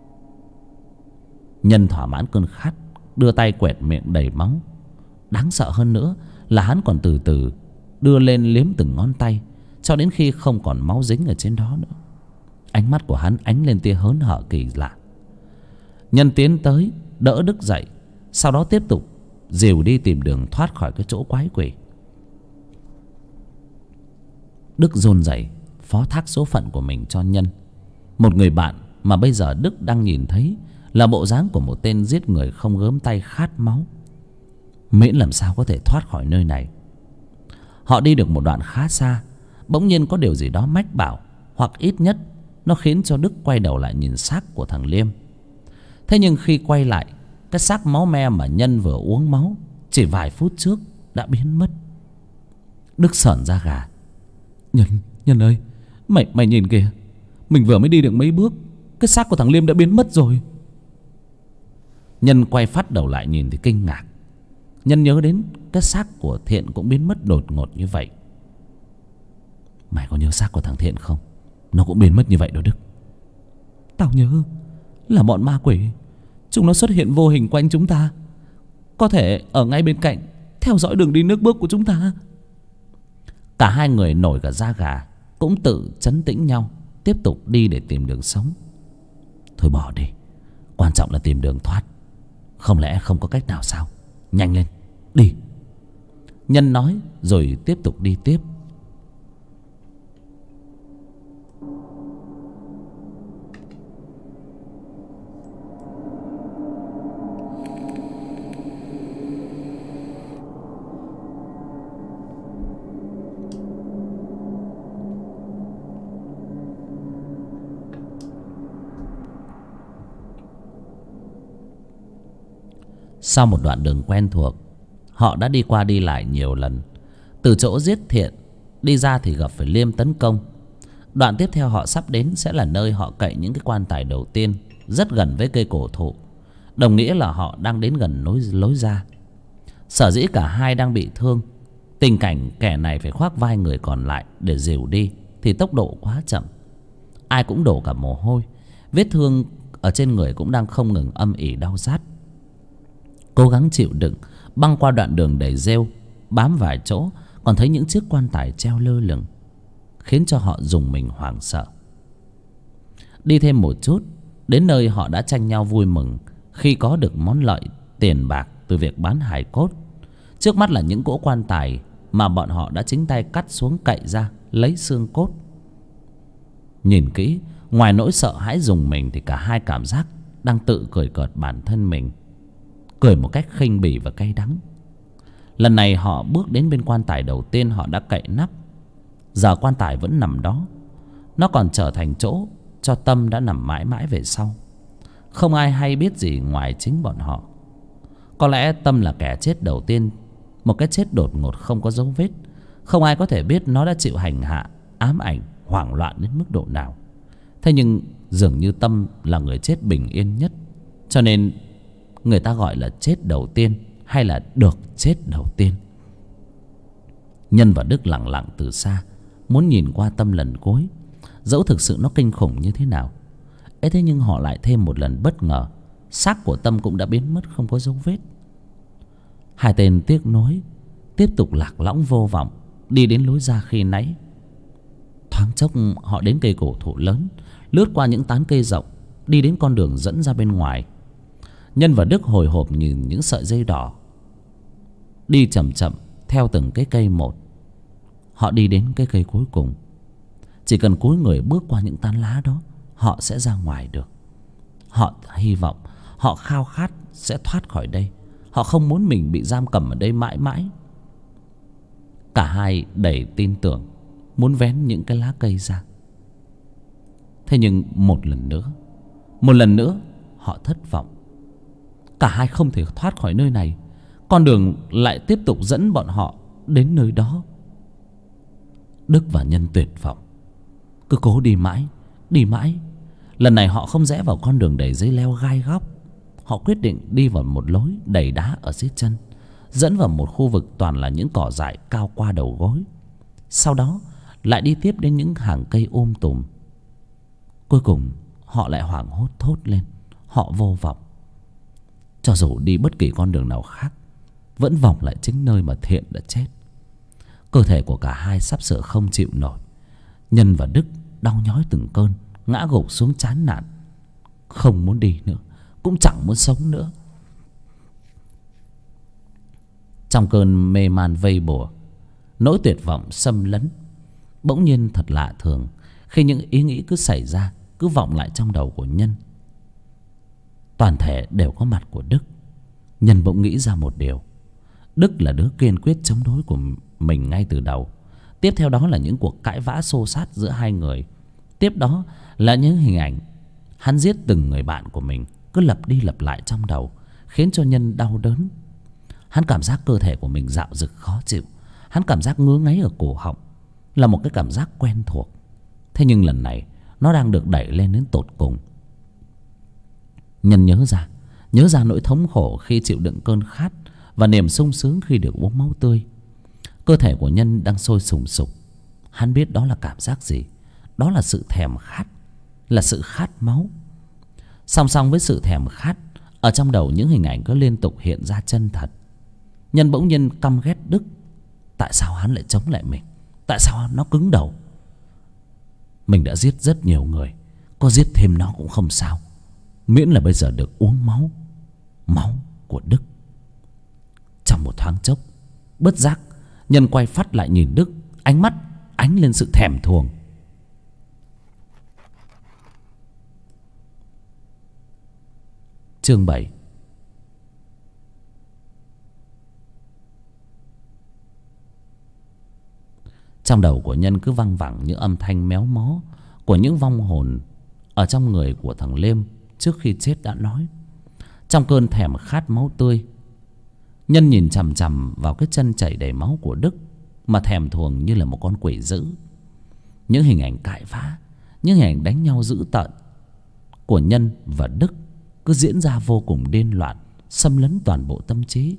Nhân thỏa mãn cơn khát, đưa tay quẹt miệng đầy máu. Đáng sợ hơn nữa là hắn còn từ từ đưa lên liếm từng ngón tay, cho đến khi không còn máu dính ở trên đó nữa. Ánh mắt của hắn ánh lên tia hớn hở kỳ lạ. Nhân tiến tới đỡ Đức dậy, sau đó tiếp tục dìu đi tìm đường thoát khỏi cái chỗ quái quỷ. Đức run rẩy phó thác số phận của mình cho Nhân, một người bạn mà bây giờ Đức đang nhìn thấy là bộ dáng của một tên giết người không gớm tay khát máu. Miễn làm sao có thể thoát khỏi nơi này. Họ đi được một đoạn khá xa, bỗng nhiên có điều gì đó mách bảo, hoặc ít nhất nó khiến cho Đức quay đầu lại nhìn xác của thằng Liêm. Thế nhưng khi quay lại, cái xác máu me mà Nhân vừa uống máu chỉ vài phút trước đã biến mất. Đức sởn da gà. Nhân ơi, mày nhìn kìa. Mình vừa mới đi được mấy bước, cái xác của thằng Liêm đã biến mất rồi. Nhân quay phát đầu lại nhìn thì kinh ngạc. Nhân nhớ đến cái xác của Thiện cũng biến mất đột ngột như vậy. Mày có nhớ xác của thằng Thiện không? Nó cũng biến mất như vậy đó Đức. Tao nhớ là bọn ma quỷ. Chúng nó xuất hiện vô hình quanh chúng ta, có thể ở ngay bên cạnh, theo dõi đường đi nước bước của chúng ta. Cả hai người nổi cả da gà, cũng tự trấn tĩnh nhau, tiếp tục đi để tìm đường sống. Thôi bỏ đi, quan trọng là tìm đường thoát. Không lẽ không có cách nào sao? Nhanh lên, đi. Nhân nói rồi tiếp tục đi tiếp. Sau một đoạn đường quen thuộc, họ đã đi qua đi lại nhiều lần. Từ chỗ giết Thiện đi ra thì gặp phải Liêm tấn công. Đoạn tiếp theo họ sắp đến sẽ là nơi họ cậy những cái quan tài đầu tiên, rất gần với cây cổ thụ. đồng nghĩa là họ đang đến gần lối ra. Sở dĩ cả hai đang bị thương, tình cảnh kẻ này phải khoác vai người còn lại để dìu đi thì tốc độ quá chậm. Ai cũng đổ cả mồ hôi, vết thương ở trên người cũng đang không ngừng âm ỉ đau rát. Cố gắng chịu đựng băng qua đoạn đường đầy rêu, bám vài chỗ còn thấy những chiếc quan tài treo lơ lửng, khiến cho họ rùng mình hoảng sợ. Đi thêm một chút, đến nơi họ đã tranh nhau vui mừng khi có được món lợi tiền bạc từ việc bán hài cốt. Trước mắt là những cỗ quan tài mà bọn họ đã chính tay cắt xuống cậy ra lấy xương cốt. Nhìn kỹ, ngoài nỗi sợ hãi rùng mình thì cả hai cảm giác đang tự cười cợt bản thân mình, cười một cách khinh bỉ và cay đắng. Lần này họ bước đến bên quan tài đầu tiên họ đã cậy nắp. Giờ quan tài vẫn nằm đó, nó còn trở thành chỗ cho Tâm đã nằm mãi mãi về sau. Không ai hay biết gì ngoài chính bọn họ. Có lẽ Tâm là kẻ chết đầu tiên, một cái chết đột ngột không có dấu vết. Không ai có thể biết nó đã chịu hành hạ, ám ảnh, hoảng loạn đến mức độ nào. Thế nhưng dường như Tâm là người chết bình yên nhất, cho nên người ta gọi là chết đầu tiên, hay là được chết đầu tiên. Nhân và Đức lặng lặng từ xa, muốn nhìn qua Tâm lần cuối, dẫu thực sự nó kinh khủng như thế nào. Ấy thế nhưng họ lại thêm một lần bất ngờ, xác của Tâm cũng đã biến mất không có dấu vết. Hai tên tiếc nuối tiếp tục lạc lõng vô vọng đi đến lối ra khi nãy. Thoáng chốc họ đến cây cổ thụ lớn, lướt qua những tán cây rộng, đi đến con đường dẫn ra bên ngoài. Nhân và Đức hồi hộp nhìn những sợi dây đỏ, đi chậm chậm theo từng cái cây một. Họ đi đến cái cây cuối cùng. Chỉ cần cúi người bước qua những tán lá đó, họ sẽ ra ngoài được. Họ hy vọng, họ khao khát sẽ thoát khỏi đây. Họ không muốn mình bị giam cầm ở đây mãi mãi. Cả hai đầy tin tưởng, muốn vén những cái lá cây ra. Thế nhưng một lần nữa họ thất vọng. Cả hai không thể thoát khỏi nơi này. Con đường lại tiếp tục dẫn bọn họ đến nơi đó. Đức và Nhân tuyệt vọng, cứ cố đi mãi, đi mãi. Lần này họ không rẽ vào con đường đầy dây leo gai góc. Họ quyết định đi vào một lối đầy đá ở dưới chân, dẫn vào một khu vực toàn là những cỏ dại cao qua đầu gối. Sau đó lại đi tiếp đến những hàng cây tùm. Cuối cùng họ lại hoảng hốt thốt lên. Họ vô vọng. Cho dù đi bất kỳ con đường nào khác, vẫn vòng lại chính nơi mà Thiện đã chết. Cơ thể của cả hai sắp sửa không chịu nổi. Nhân và Đức đau nhói từng cơn, ngã gục xuống chán nản, không muốn đi nữa, cũng chẳng muốn sống nữa. Trong cơn mê man vây bùa, nỗi tuyệt vọng xâm lấn, bỗng nhiên thật lạ thường khi những ý nghĩ cứ xảy ra, cứ vọng lại trong đầu của Nhân. Toàn thể đều có mặt của Đức. Nhân bỗng nghĩ ra một điều. Đức là đứa kiên quyết chống đối của mình ngay từ đầu. Tiếp theo đó là những cuộc cãi vã xô xát giữa hai người. Tiếp đó là những hình ảnh hắn giết từng người bạn của mình cứ lặp đi lặp lại trong đầu, khiến cho Nhân đau đớn. Hắn cảm giác cơ thể của mình dạo dực khó chịu. Hắn cảm giác ngứa ngáy ở cổ họng, là một cái cảm giác quen thuộc. Thế nhưng lần này nó đang được đẩy lên đến tột cùng. Nhân nhớ ra nỗi thống khổ khi chịu đựng cơn khát và niềm sung sướng khi được uống máu tươi. Cơ thể của Nhân đang sôi sùng sục. Hắn biết đó là cảm giác gì. Đó là sự thèm khát, là sự khát máu. Song song với sự thèm khát, ở trong đầu những hình ảnh cứ liên tục hiện ra chân thật. Nhân bỗng nhiên căm ghét Đức. Tại sao hắn lại chống lại mình? Tại sao nó cứng đầu? Mình đã giết rất nhiều người, có giết thêm nó cũng không sao, miễn là bây giờ được uống máu của Đức. Trong một thoáng chốc, bất giác Nhân quay phát lại nhìn Đức, ánh mắt ánh lên sự thèm thuồng. Chương 7. Trong đầu của Nhân cứ văng vẳng những âm thanh méo mó của những vong hồn ở trong người của thằng Liêm trước khi chết đã nói. Trong cơn thèm khát máu tươi, Nhân nhìn chằm chằm vào cái chân chảy đầy máu của Đức mà thèm thuồng như là một con quỷ dữ. Những hình ảnh cãi vã, những hình ảnh đánh nhau dữ tợn của Nhân và Đức cứ diễn ra vô cùng điên loạn, xâm lấn toàn bộ tâm trí.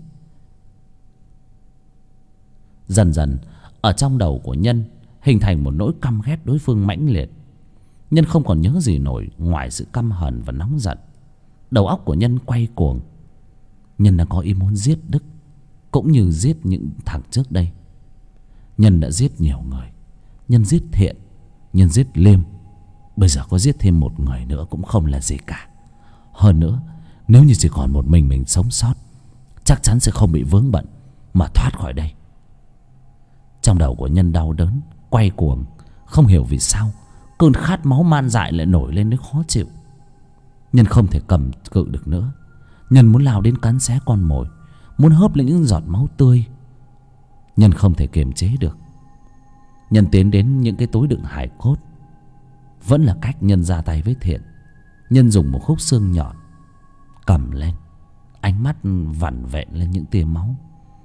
Dần dần ở trong đầu của Nhân hình thành một nỗi căm ghét đối phương mãnh liệt. Nhân không còn nhớ gì nổi ngoài sự căm hờn và nóng giận. Đầu óc của Nhân quay cuồng. Nhân đã có ý muốn giết Đức, cũng như giết những thằng trước đây. Nhân đã giết nhiều người. Nhân giết Thiện, Nhân giết Liêm. Bây giờ có giết thêm một người nữa cũng không là gì cả. Hơn nữa, nếu như chỉ còn một mình sống sót, chắc chắn sẽ không bị vướng bận mà thoát khỏi đây. Trong đầu của Nhân đau đớn, quay cuồng. Không hiểu vì sao cơn khát máu man dại lại nổi lên đến khó chịu. Nhân không thể cầm cự được nữa. Nhân muốn lao đến cắn xé con mồi, muốn hớp lên những giọt máu tươi. Nhân không thể kiềm chế được. Nhân tiến đến những cái túi đựng hài cốt. Vẫn là cách Nhân ra tay với Thiện. Nhân dùng một khúc xương nhọn cầm lên, ánh mắt vằn vện lên những tia máu.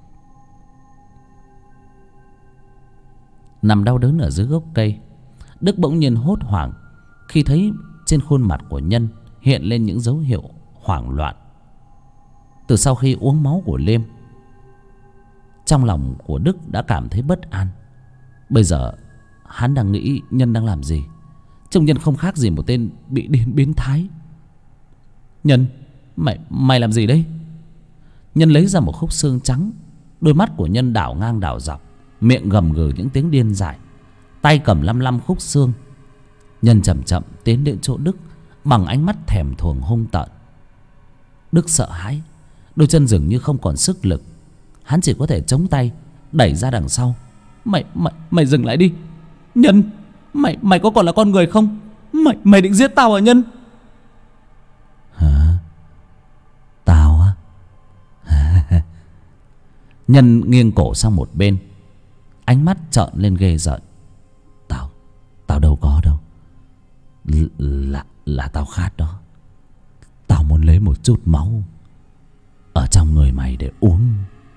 Nằm đau đớn ở dưới gốc cây, Đức bỗng nhiên hốt hoảng khi thấy trên khuôn mặt của Nhân hiện lên những dấu hiệu hoảng loạn. Từ sau khi uống máu của Liêm, trong lòng của Đức đã cảm thấy bất an. Bây giờ hắn đang nghĩ Nhân đang làm gì. Trông Nhân không khác gì một tên bị điên biến thái. Nhân, mày làm gì đấy? Nhân lấy ra một khúc xương trắng. Đôi mắt của Nhân đảo ngang đảo dọc, miệng gầm gừ những tiếng điên dại, tay cầm lăm khúc xương. Nhân chậm chậm tiến đến chỗ Đức bằng ánh mắt thèm thuồng hung tợn. Đức sợ hãi, đôi chân dường như không còn sức lực. Hắn chỉ có thể chống tay đẩy ra đằng sau. Mày dừng lại đi Nhân. Mày có còn là con người không? Mày định giết tao à Nhân? Hả? Tao á? Nhân nghiêng cổ sang một bên, ánh mắt trợn lên ghê rợn. Tao đâu có đâu. Là tao khát đó. Tao muốn lấy một chút máu ở trong người mày để uống.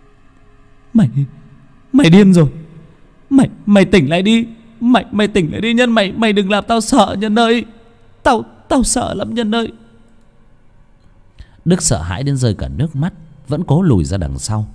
Mày điên rồi. Mày tỉnh lại đi. Mày tỉnh lại đi Nhân. Mày đừng làm tao sợ Nhân ơi. Tao sợ lắm Nhân ơi. Đức sợ hãi đến rơi cả nước mắt, vẫn cố lùi ra đằng sau.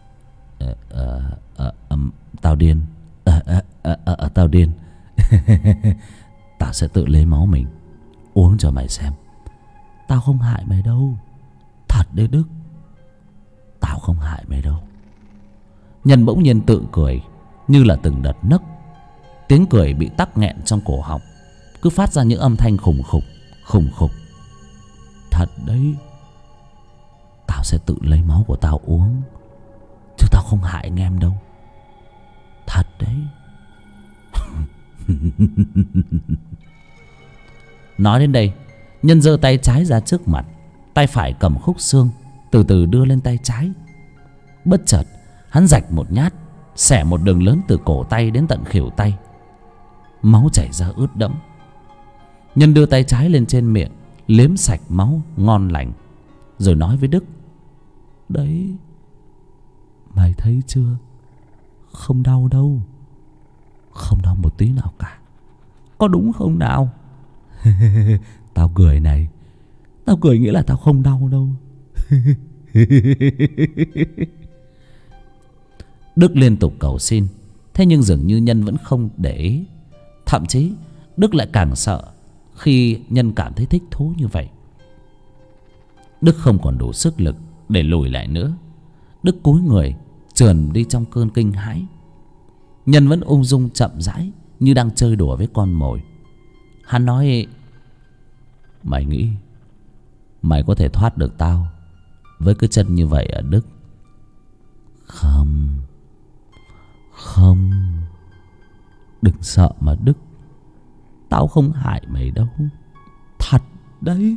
Tao điên. Tao điên. Tao sẽ tự lấy máu mình uống cho mày xem. Tao không hại mày đâu. Thật đấy Đức, tao không hại mày đâu. Nhân bỗng nhiên tự cười như là từng đợt nấc. Tiếng cười bị tắc nghẹn trong cổ họng, cứ phát ra những âm thanh khủng khục. Thật đấy, tao sẽ tự lấy máu của tao uống, chứ tao không hại anh em đâu. Thật đấy. Nói đến đây, Nhân giơ tay trái ra trước mặt, tay phải cầm khúc xương từ từ đưa lên tay trái. Bất chợt hắn rạch một nhát, xẻ một đường lớn từ cổ tay đến tận khuỷu tay. Máu chảy ra ướt đẫm. Nhân đưa tay trái lên trên miệng, liếm sạch máu ngon lành, rồi nói với Đức: Đấy, mày thấy chưa? Không đau đâu. Không đau một tí nào cả. Có đúng không nào? Tao cười này, tao cười nghĩa là tao không đau đâu. Đức liên tục cầu xin, thế nhưng dường như Nhân vẫn không để ý. Thậm chí Đức lại càng sợ khi Nhân cảm thấy thích thú như vậy. Đức không còn đủ sức lực để lùi lại nữa. Đức cúi người trườn đi trong cơn kinh hãi. Nhân vẫn ung dung chậm rãi như đang chơi đùa với con mồi. Hắn nói: Mày nghĩ mày có thể thoát được tao với cái chân như vậy à Đức? Không, đừng sợ mà Đức. Tao không hại mày đâu. Thật đấy.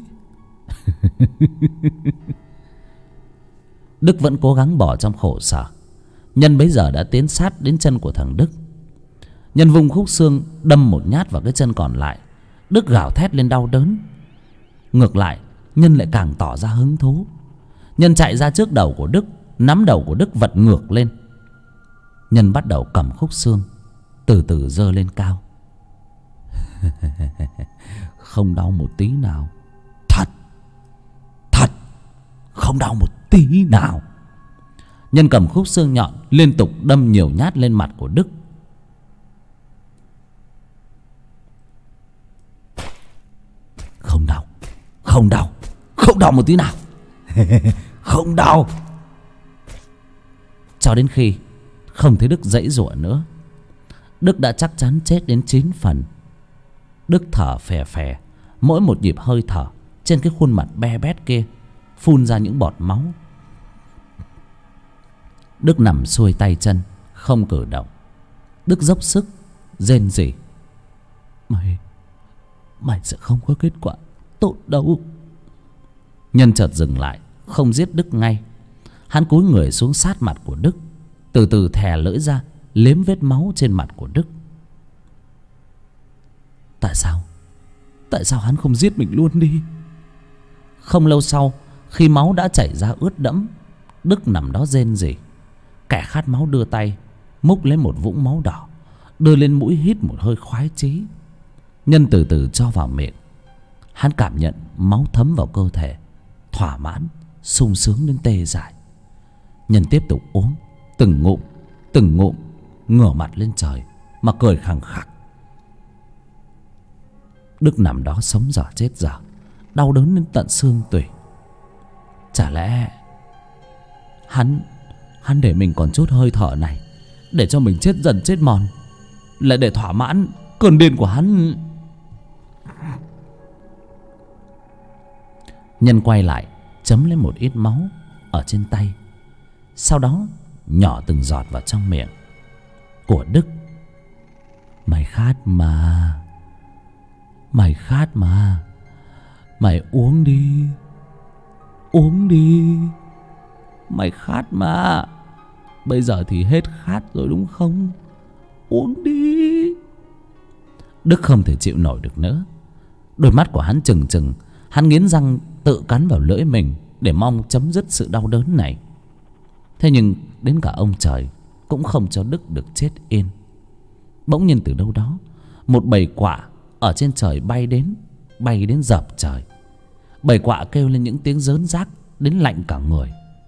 Đức vẫn cố gắng bỏ trong khổ sở. Nhân bấy giờ đã tiến sát đến chân của thằng Đức. Nhân vùng khúc xương đâm một nhát vào cái chân còn lại. Đức gào thét lên đau đớn. Ngược lại, Nhân lại càng tỏ ra hứng thú. Nhân chạy ra trước đầu của Đức, nắm đầu của Đức vật ngược lên. Nhân bắt đầu cầm khúc xương, từ từ giơ lên cao. Không đau một tí nào. không đau một tí nào. Nhân cầm khúc xương nhọn liên tục đâm nhiều nhát lên mặt của Đức. Không đau, không đau, không đau một tí nào. Không đau. Cho đến khi không thấy Đức giãy giụa nữa, Đức đã chắc chắn chết đến 9 phần. Đức thở phè phè, mỗi một nhịp hơi thở trên cái khuôn mặt be bét kia phun ra những bọt máu. Đức nằm xuôi tay chân, không cử động. Đức dốc sức rên rỉ: Mày sẽ không có kết quả tốt đâu. Nhân chợt dừng lại, không giết Đức ngay. Hắn cúi người xuống sát mặt của Đức, từ từ thè lưỡi ra liếm vết máu trên mặt của Đức. Tại sao hắn không giết mình luôn đi? Không lâu sau, khi máu đã chảy ra ướt đẫm, Đức nằm đó rên rỉ. Kẻ khát máu đưa tay múc lấy một vũng máu đỏ, đưa lên mũi hít một hơi khoái chí. Nhân từ từ cho vào miệng. Hắn cảm nhận máu thấm vào cơ thể, thỏa mãn, sung sướng đến tê dại. Nhân tiếp tục uống từng ngụm, ngửa mặt lên trời mà cười khằng khặc. Đức nằm đó sống dở chết dở, đau đớn đến tận xương tủy. Chả lẽ hắn để mình còn chút hơi thở này, để cho mình chết dần chết mòn, lại để thỏa mãn cơn điên của hắn? Nhân quay lại chấm lấy một ít máu ở trên tay, sau đó nhỏ từng giọt vào trong miệng của Đức. Mày khát mà, mày uống đi, mày khát mà. Bây giờ thì hết khát rồi đúng không? Uống đi. Đức không thể chịu nổi được nữa. Đôi mắt của hắn trừng trừng. Hắn nghiến răng tự cắn vào lưỡi mình để mong chấm dứt sự đau đớn này. Thế nhưng đến cả ông trời cũng không cho Đức được chết yên. Bỗng nhiên từ đâu đó, một bầy quạ ở trên trời bay đến dập trời. Bầy quạ kêu lên những tiếng rớn rác đến lạnh cả người.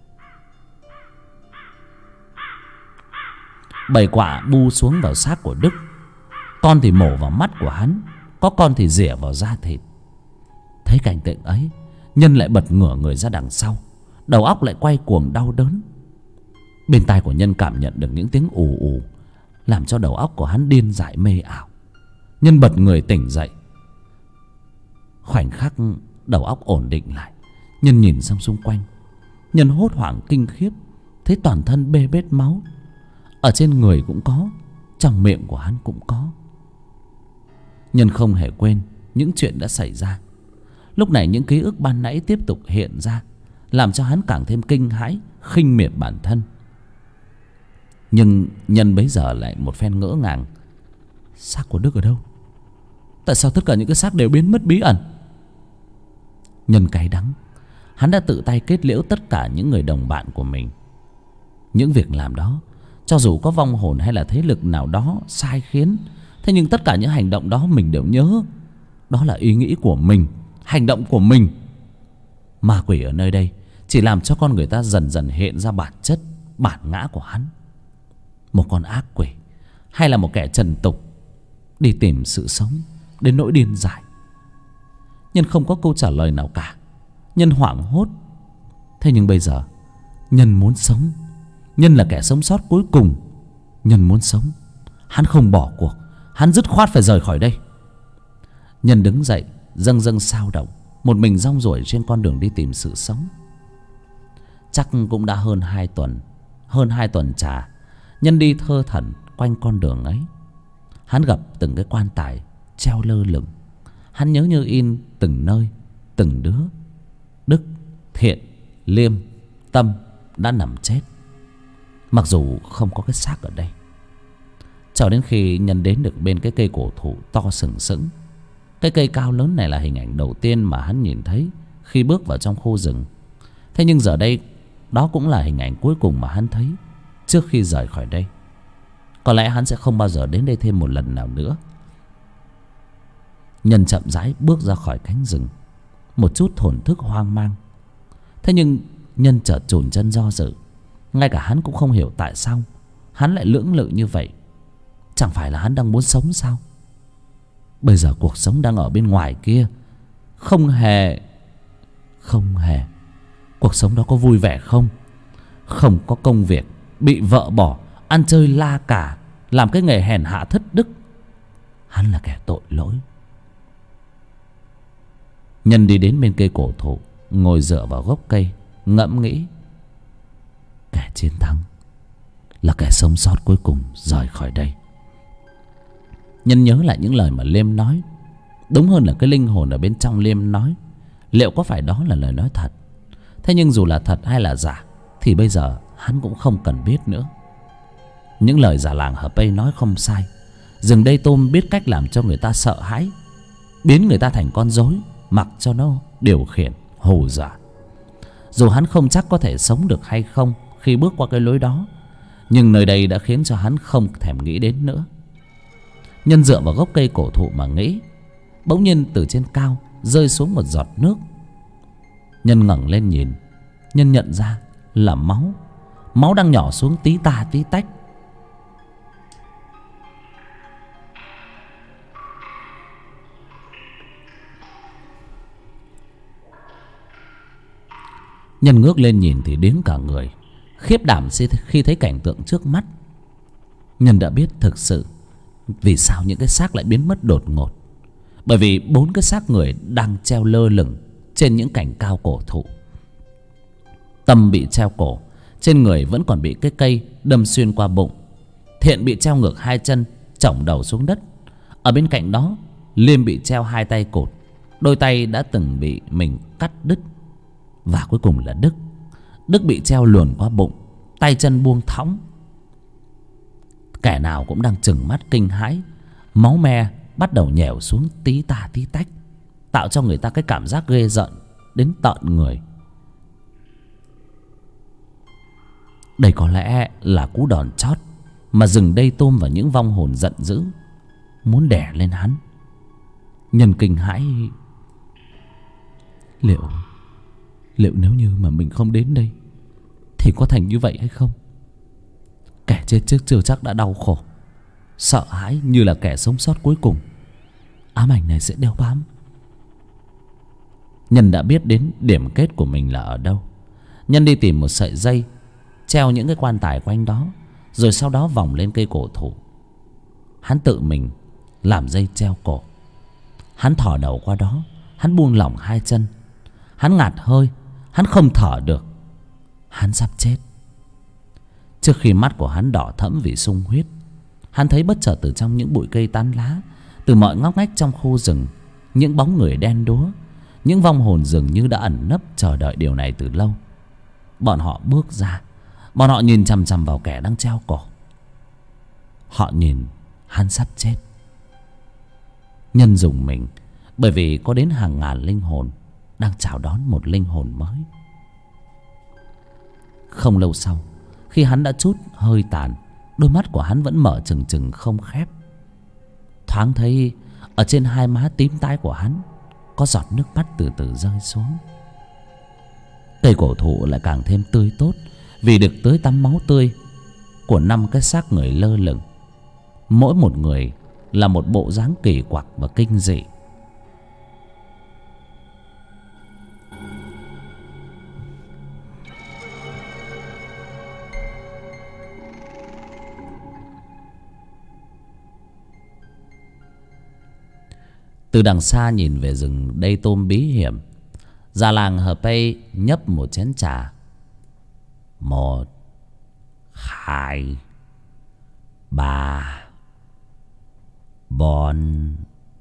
Bầy quạ bu xuống vào xác của Đức. Con thì mổ vào mắt của hắn, có con thì rỉa vào da thịt. Thấy cảnh tượng ấy, Nhân lại bật ngửa người ra đằng sau, đầu óc lại quay cuồng đau đớn. Bên tai của Nhân cảm nhận được những tiếng ù ù, làm cho đầu óc của hắn điên dại mê ảo. Nhân bật người tỉnh dậy. Khoảnh khắc đầu óc ổn định lại, Nhân nhìn sang xung quanh. Nhân hốt hoảng kinh khiếp, thấy toàn thân bê bết máu. Ở trên người cũng có, trong miệng của hắn cũng có. Nhân không hề quên những chuyện đã xảy ra. Lúc này những ký ức ban nãy tiếp tục hiện ra, làm cho hắn càng thêm kinh hãi, khinh miệt bản thân. Nhưng Nhân bấy giờ lại một phen ngỡ ngàng. Xác của Đức ở đâu? Tại sao tất cả những cái xác đều biến mất bí ẩn? Nhân cay đắng. Hắn đã tự tay kết liễu tất cả những người đồng bạn của mình. Những việc làm đó, cho dù có vong hồn hay là thế lực nào đó sai khiến, thế nhưng tất cả những hành động đó mình đều nhớ. Đó là ý nghĩ của mình, hành động của mình. Ma quỷ ở nơi đây chỉ làm cho con người ta dần dần hiện ra bản chất, bản ngã của hắn. Một con ác quỷ hay là một kẻ trần tục đi tìm sự sống đến nỗi điên dại. Nhân không có câu trả lời nào cả. Nhân hoảng hốt. Thế nhưng bây giờ Nhân muốn sống. Nhân là kẻ sống sót cuối cùng. Nhân muốn sống. Hắn không bỏ cuộc. Hắn dứt khoát phải rời khỏi đây. Nhân đứng dậy, dâng dâng sao động, một mình rong ruổi trên con đường đi tìm sự sống. Chắc cũng đã hơn 2 tuần. Hơn 2 tuần trà, Nhân đi thơ thẩn quanh con đường ấy. Hắn gặp từng cái quan tài treo lơ lửng. Hắn nhớ như in từng nơi, từng đứa. Đức, Thiện, Liêm, Tâm đã nằm chết, mặc dù không có cái xác ở đây. Cho đến khi Nhân đến được bên cái cây cổ thụ to sừng sững. Cái cây cao lớn này là hình ảnh đầu tiên mà hắn nhìn thấy khi bước vào trong khu rừng. Thế nhưng giờ đây, đó cũng là hình ảnh cuối cùng mà hắn thấy trước khi rời khỏi đây. Có lẽ hắn sẽ không bao giờ đến đây thêm một lần nào nữa. Nhân chậm rãi bước ra khỏi cánh rừng, một chút thổn thức hoang mang. Thế nhưng Nhân chợt chùn chân do dự. Ngay cả hắn cũng không hiểu tại sao hắn lại lưỡng lự như vậy. Chẳng phải là hắn đang muốn sống sao? Bây giờ cuộc sống đang ở bên ngoài kia. Không hề. Cuộc sống đó có vui vẻ không? Không có công việc, bị vợ bỏ, ăn chơi la cả, làm cái nghề hèn hạ thất đức. Hắn là kẻ tội lỗi. Nhân đi đến bên cây cổ thụ, ngồi dựa vào gốc cây, ngẫm nghĩ. Kẻ chiến thắng là kẻ sống sót cuối cùng rời khỏi đây. Nhân nhớ lại những lời mà Liêm nói. Đúng hơn là cái linh hồn ở bên trong Liêm nói. Liệu có phải đó là lời nói thật? Thế nhưng dù là thật hay là giả thì bây giờ hắn cũng không cần biết nữa. Những lời già làng Hờ Pây nói không sai. Rừng Đây Tôm biết cách làm cho người ta sợ hãi, biến người ta thành con rối, mặc cho nó điều khiển hù dọa. Dù hắn không chắc có thể sống được hay không khi bước qua cái lối đó, nhưng nơi đây đã khiến cho hắn không thèm nghĩ đến nữa. Nhân dựa vào gốc cây cổ thụ mà nghĩ. Bỗng nhiên từ trên cao rơi xuống một giọt nước. Nhân ngẩng lên nhìn. Nhân nhận ra là máu. Máu đang nhỏ xuống tí tà tí tách. Nhân ngước lên nhìn thì điếng cả người, khiếp đảm khi thấy cảnh tượng trước mắt. Nhân đã biết thực sự vì sao những cái xác lại biến mất đột ngột. Bởi vì 4 cái xác người đang treo lơ lửng trên những cành cao cổ thụ. Tâm bị treo cổ, trên người vẫn còn bị cái cây đâm xuyên qua bụng. Thiện bị treo ngược 2 chân, chổng đầu xuống đất. Ở bên cạnh đó, Liêm bị treo 2 tay cột, đôi tay đã từng bị mình cắt đứt. Và cuối cùng là Đức bị treo luồn qua bụng, tay chân buông thõng. Kẻ nào cũng đang trừng mắt kinh hãi. Máu me bắt đầu nhèo xuống tí tà tí tách, tạo cho người ta cái cảm giác ghê rợn đến tận người. Đây có lẽ là cú đòn chót mà Rừng Đây Tôm và những vong hồn giận dữ muốn đè lên hắn. Nhân kinh hãi. Liệu nếu như mà mình không đến đây thì có thành như vậy hay không? Kẻ chết trước chưa chắc đã đau khổ, sợ hãi như là kẻ sống sót cuối cùng. Ám ảnh này sẽ đeo bám. Nhân đã biết đến điểm kết của mình là ở đâu. Nhân đi tìm một sợi dây treo những cái quan tài quanh đó, rồi sau đó vòng lên cây cổ thụ. Hắn tự mình làm dây treo cổ. Hắn thò đầu qua đó. Hắn buông lỏng 2 chân. Hắn ngạt hơi. Hắn không thở được. Hắn sắp chết. Trước khi mắt của hắn đỏ thẫm vì sung huyết, hắn thấy bất chợt từ trong những bụi cây tán lá, từ mọi ngóc ngách trong khu rừng, những bóng người đen đúa, những vong hồn dường như đã ẩn nấp chờ đợi điều này từ lâu. Bọn họ bước ra. Bọn họ nhìn chằm chằm vào kẻ đang treo cổ. Họ nhìn hắn sắp chết. Nhân rùng mình, bởi vì có đến hàng ngàn linh hồn đang chào đón một linh hồn mới. Không lâu sau, khi hắn đã trút hơi tàn, đôi mắt của hắn vẫn mở trừng trừng không khép. Thoáng thấy ở trên 2 má tím tái của hắn có giọt nước mắt từ từ rơi xuống. Cây cổ thụ lại càng thêm tươi tốt vì được tưới tắm máu tươi của 5 cái xác người lơ lửng. Mỗi một người là một bộ dáng kỳ quặc và kinh dị. Từ đằng xa nhìn về Rừng Đây Tôm bí hiểm, già làng Hờ Pây nhấp một chén trà. 1, 2, 3, 4,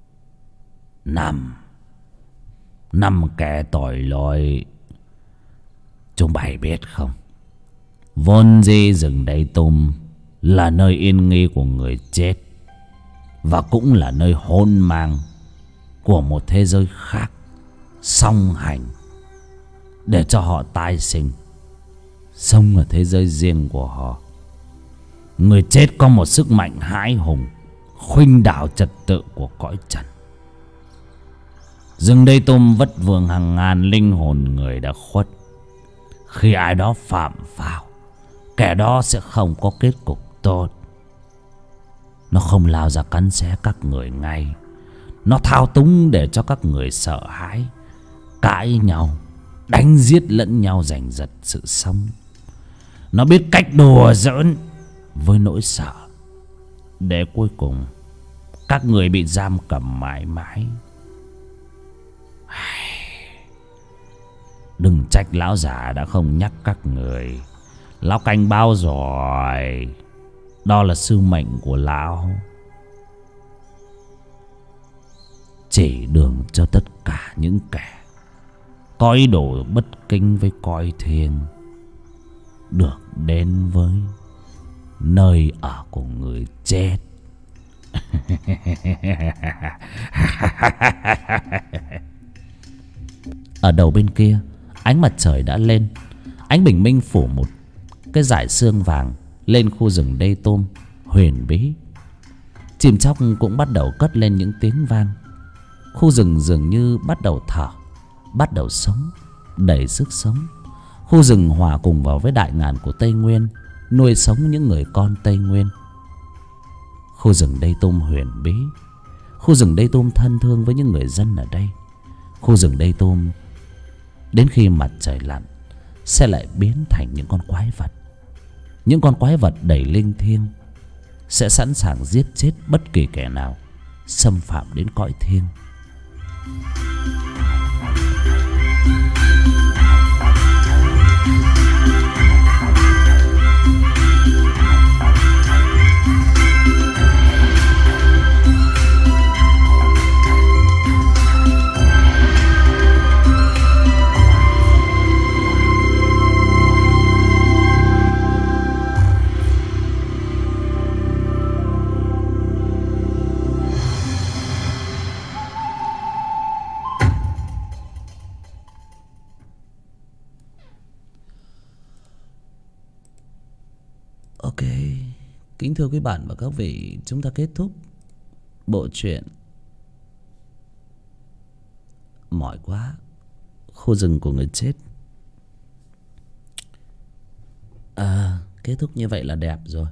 5. 5 kẻ tội lỗi. Chúng bay biết không, vốn dĩ Rừng Đây Tôm là nơi yên nghỉ của người chết, và cũng là nơi hôn mang của một thế giới khác, song hành, để cho họ tái sinh, sống ở thế giới riêng của họ. Người chết có một sức mạnh hãi hùng, khuynh đảo trật tự của cõi trần. Rừng Đây Tôm vất vưởng hàng ngàn linh hồn người đã khuất, Khi ai đó phạm vào, kẻ đó sẽ không có kết cục tốt. Nó không lao ra cắn xé các người ngay. Nó thao túng để cho các người sợ hãi, cãi nhau, đánh giết lẫn nhau giành giật sự sống. Nó biết cách đùa giỡn với nỗi sợ, để cuối cùng các người bị giam cầm mãi mãi. Đừng trách lão già đã không nhắc các người. Lão cảnh báo rồi. Đó là sứ mệnh của lão. Chỉ đường cho tất cả những kẻ có ý đồ bất kính với cõi thiêng được đến với nơi ở của người chết. Ở đầu bên kia, ánh mặt trời đã lên. Ánh bình minh phủ một cái dải sương vàng lên khu rừng đê tôm huyền bí. Chim chóc cũng bắt đầu cất lên những tiếng vang. Khu rừng dường như bắt đầu thở, bắt đầu sống, đầy sức sống. Khu rừng hòa cùng vào với đại ngàn của Tây Nguyên, nuôi sống những người con Tây Nguyên. Khu rừng Đê Tôm huyền bí, khu rừng Đê Tôm thân thương với những người dân ở đây. Khu rừng Đê Tôm đến khi mặt trời lặn sẽ lại biến thành những con quái vật. Những con quái vật đầy linh thiêng, sẽ sẵn sàng giết chết bất kỳ kẻ nào xâm phạm đến cõi thiêng. Ok, kính thưa quý bạn và các vị, chúng ta kết thúc bộ truyện Mỏi Quá, khu rừng của người chết. Kết thúc như vậy là đẹp rồi.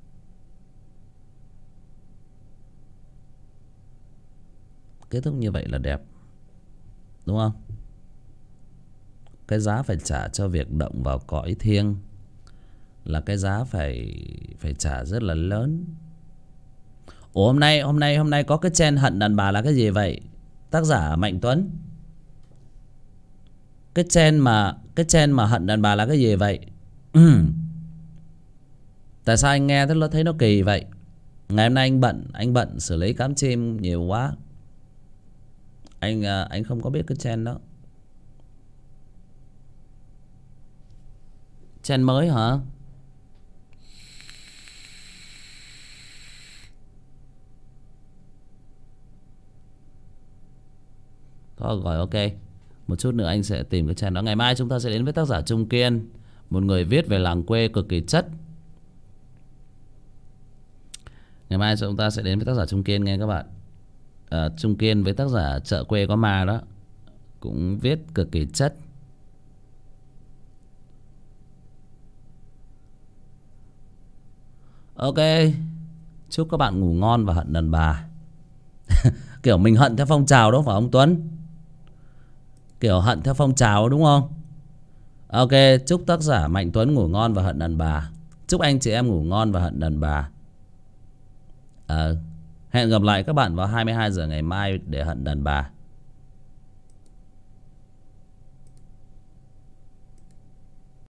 Kết thúc như vậy là đẹp, đúng không? Cái giá phải trả cho việc động vào cõi thiêng là cái giá phải trả rất là lớn. Ủa hôm nay có cái trend hận đàn bà là cái gì vậy? Tác giả Mạnh Tuấn. Cái trend mà hận đàn bà là cái gì vậy? Tại sao anh nghe thấy nó kỳ vậy? Ngày hôm nay anh bận xử lý cám chim nhiều quá. Anh không có biết cái trend đó. Trend mới hả? Thôi rồi, ok. Một chút nữa anh sẽ tìm cái trend đó. Ngày mai chúng ta sẽ đến với tác giả Trung Kiên, một người viết về làng quê cực kỳ chất. Ngày mai chúng ta sẽ đến với tác giả Trung Kiên nghe các bạn. Trung Kiên với tác giả Chợ Quê Có Ma đó, cũng viết cực kỳ chất. Ok, chúc các bạn ngủ ngon và hận đàn bà. Kiểu mình hận theo phong trào đó phải không Tuấn? Kiểu hận theo phong trào đúng không? Ok, chúc tác giả Mạnh Tuấn ngủ ngon và hận đàn bà. Chúc anh chị em ngủ ngon và hận đàn bà. Hẹn gặp lại các bạn vào 22 giờ ngày mai để hận đàn bà.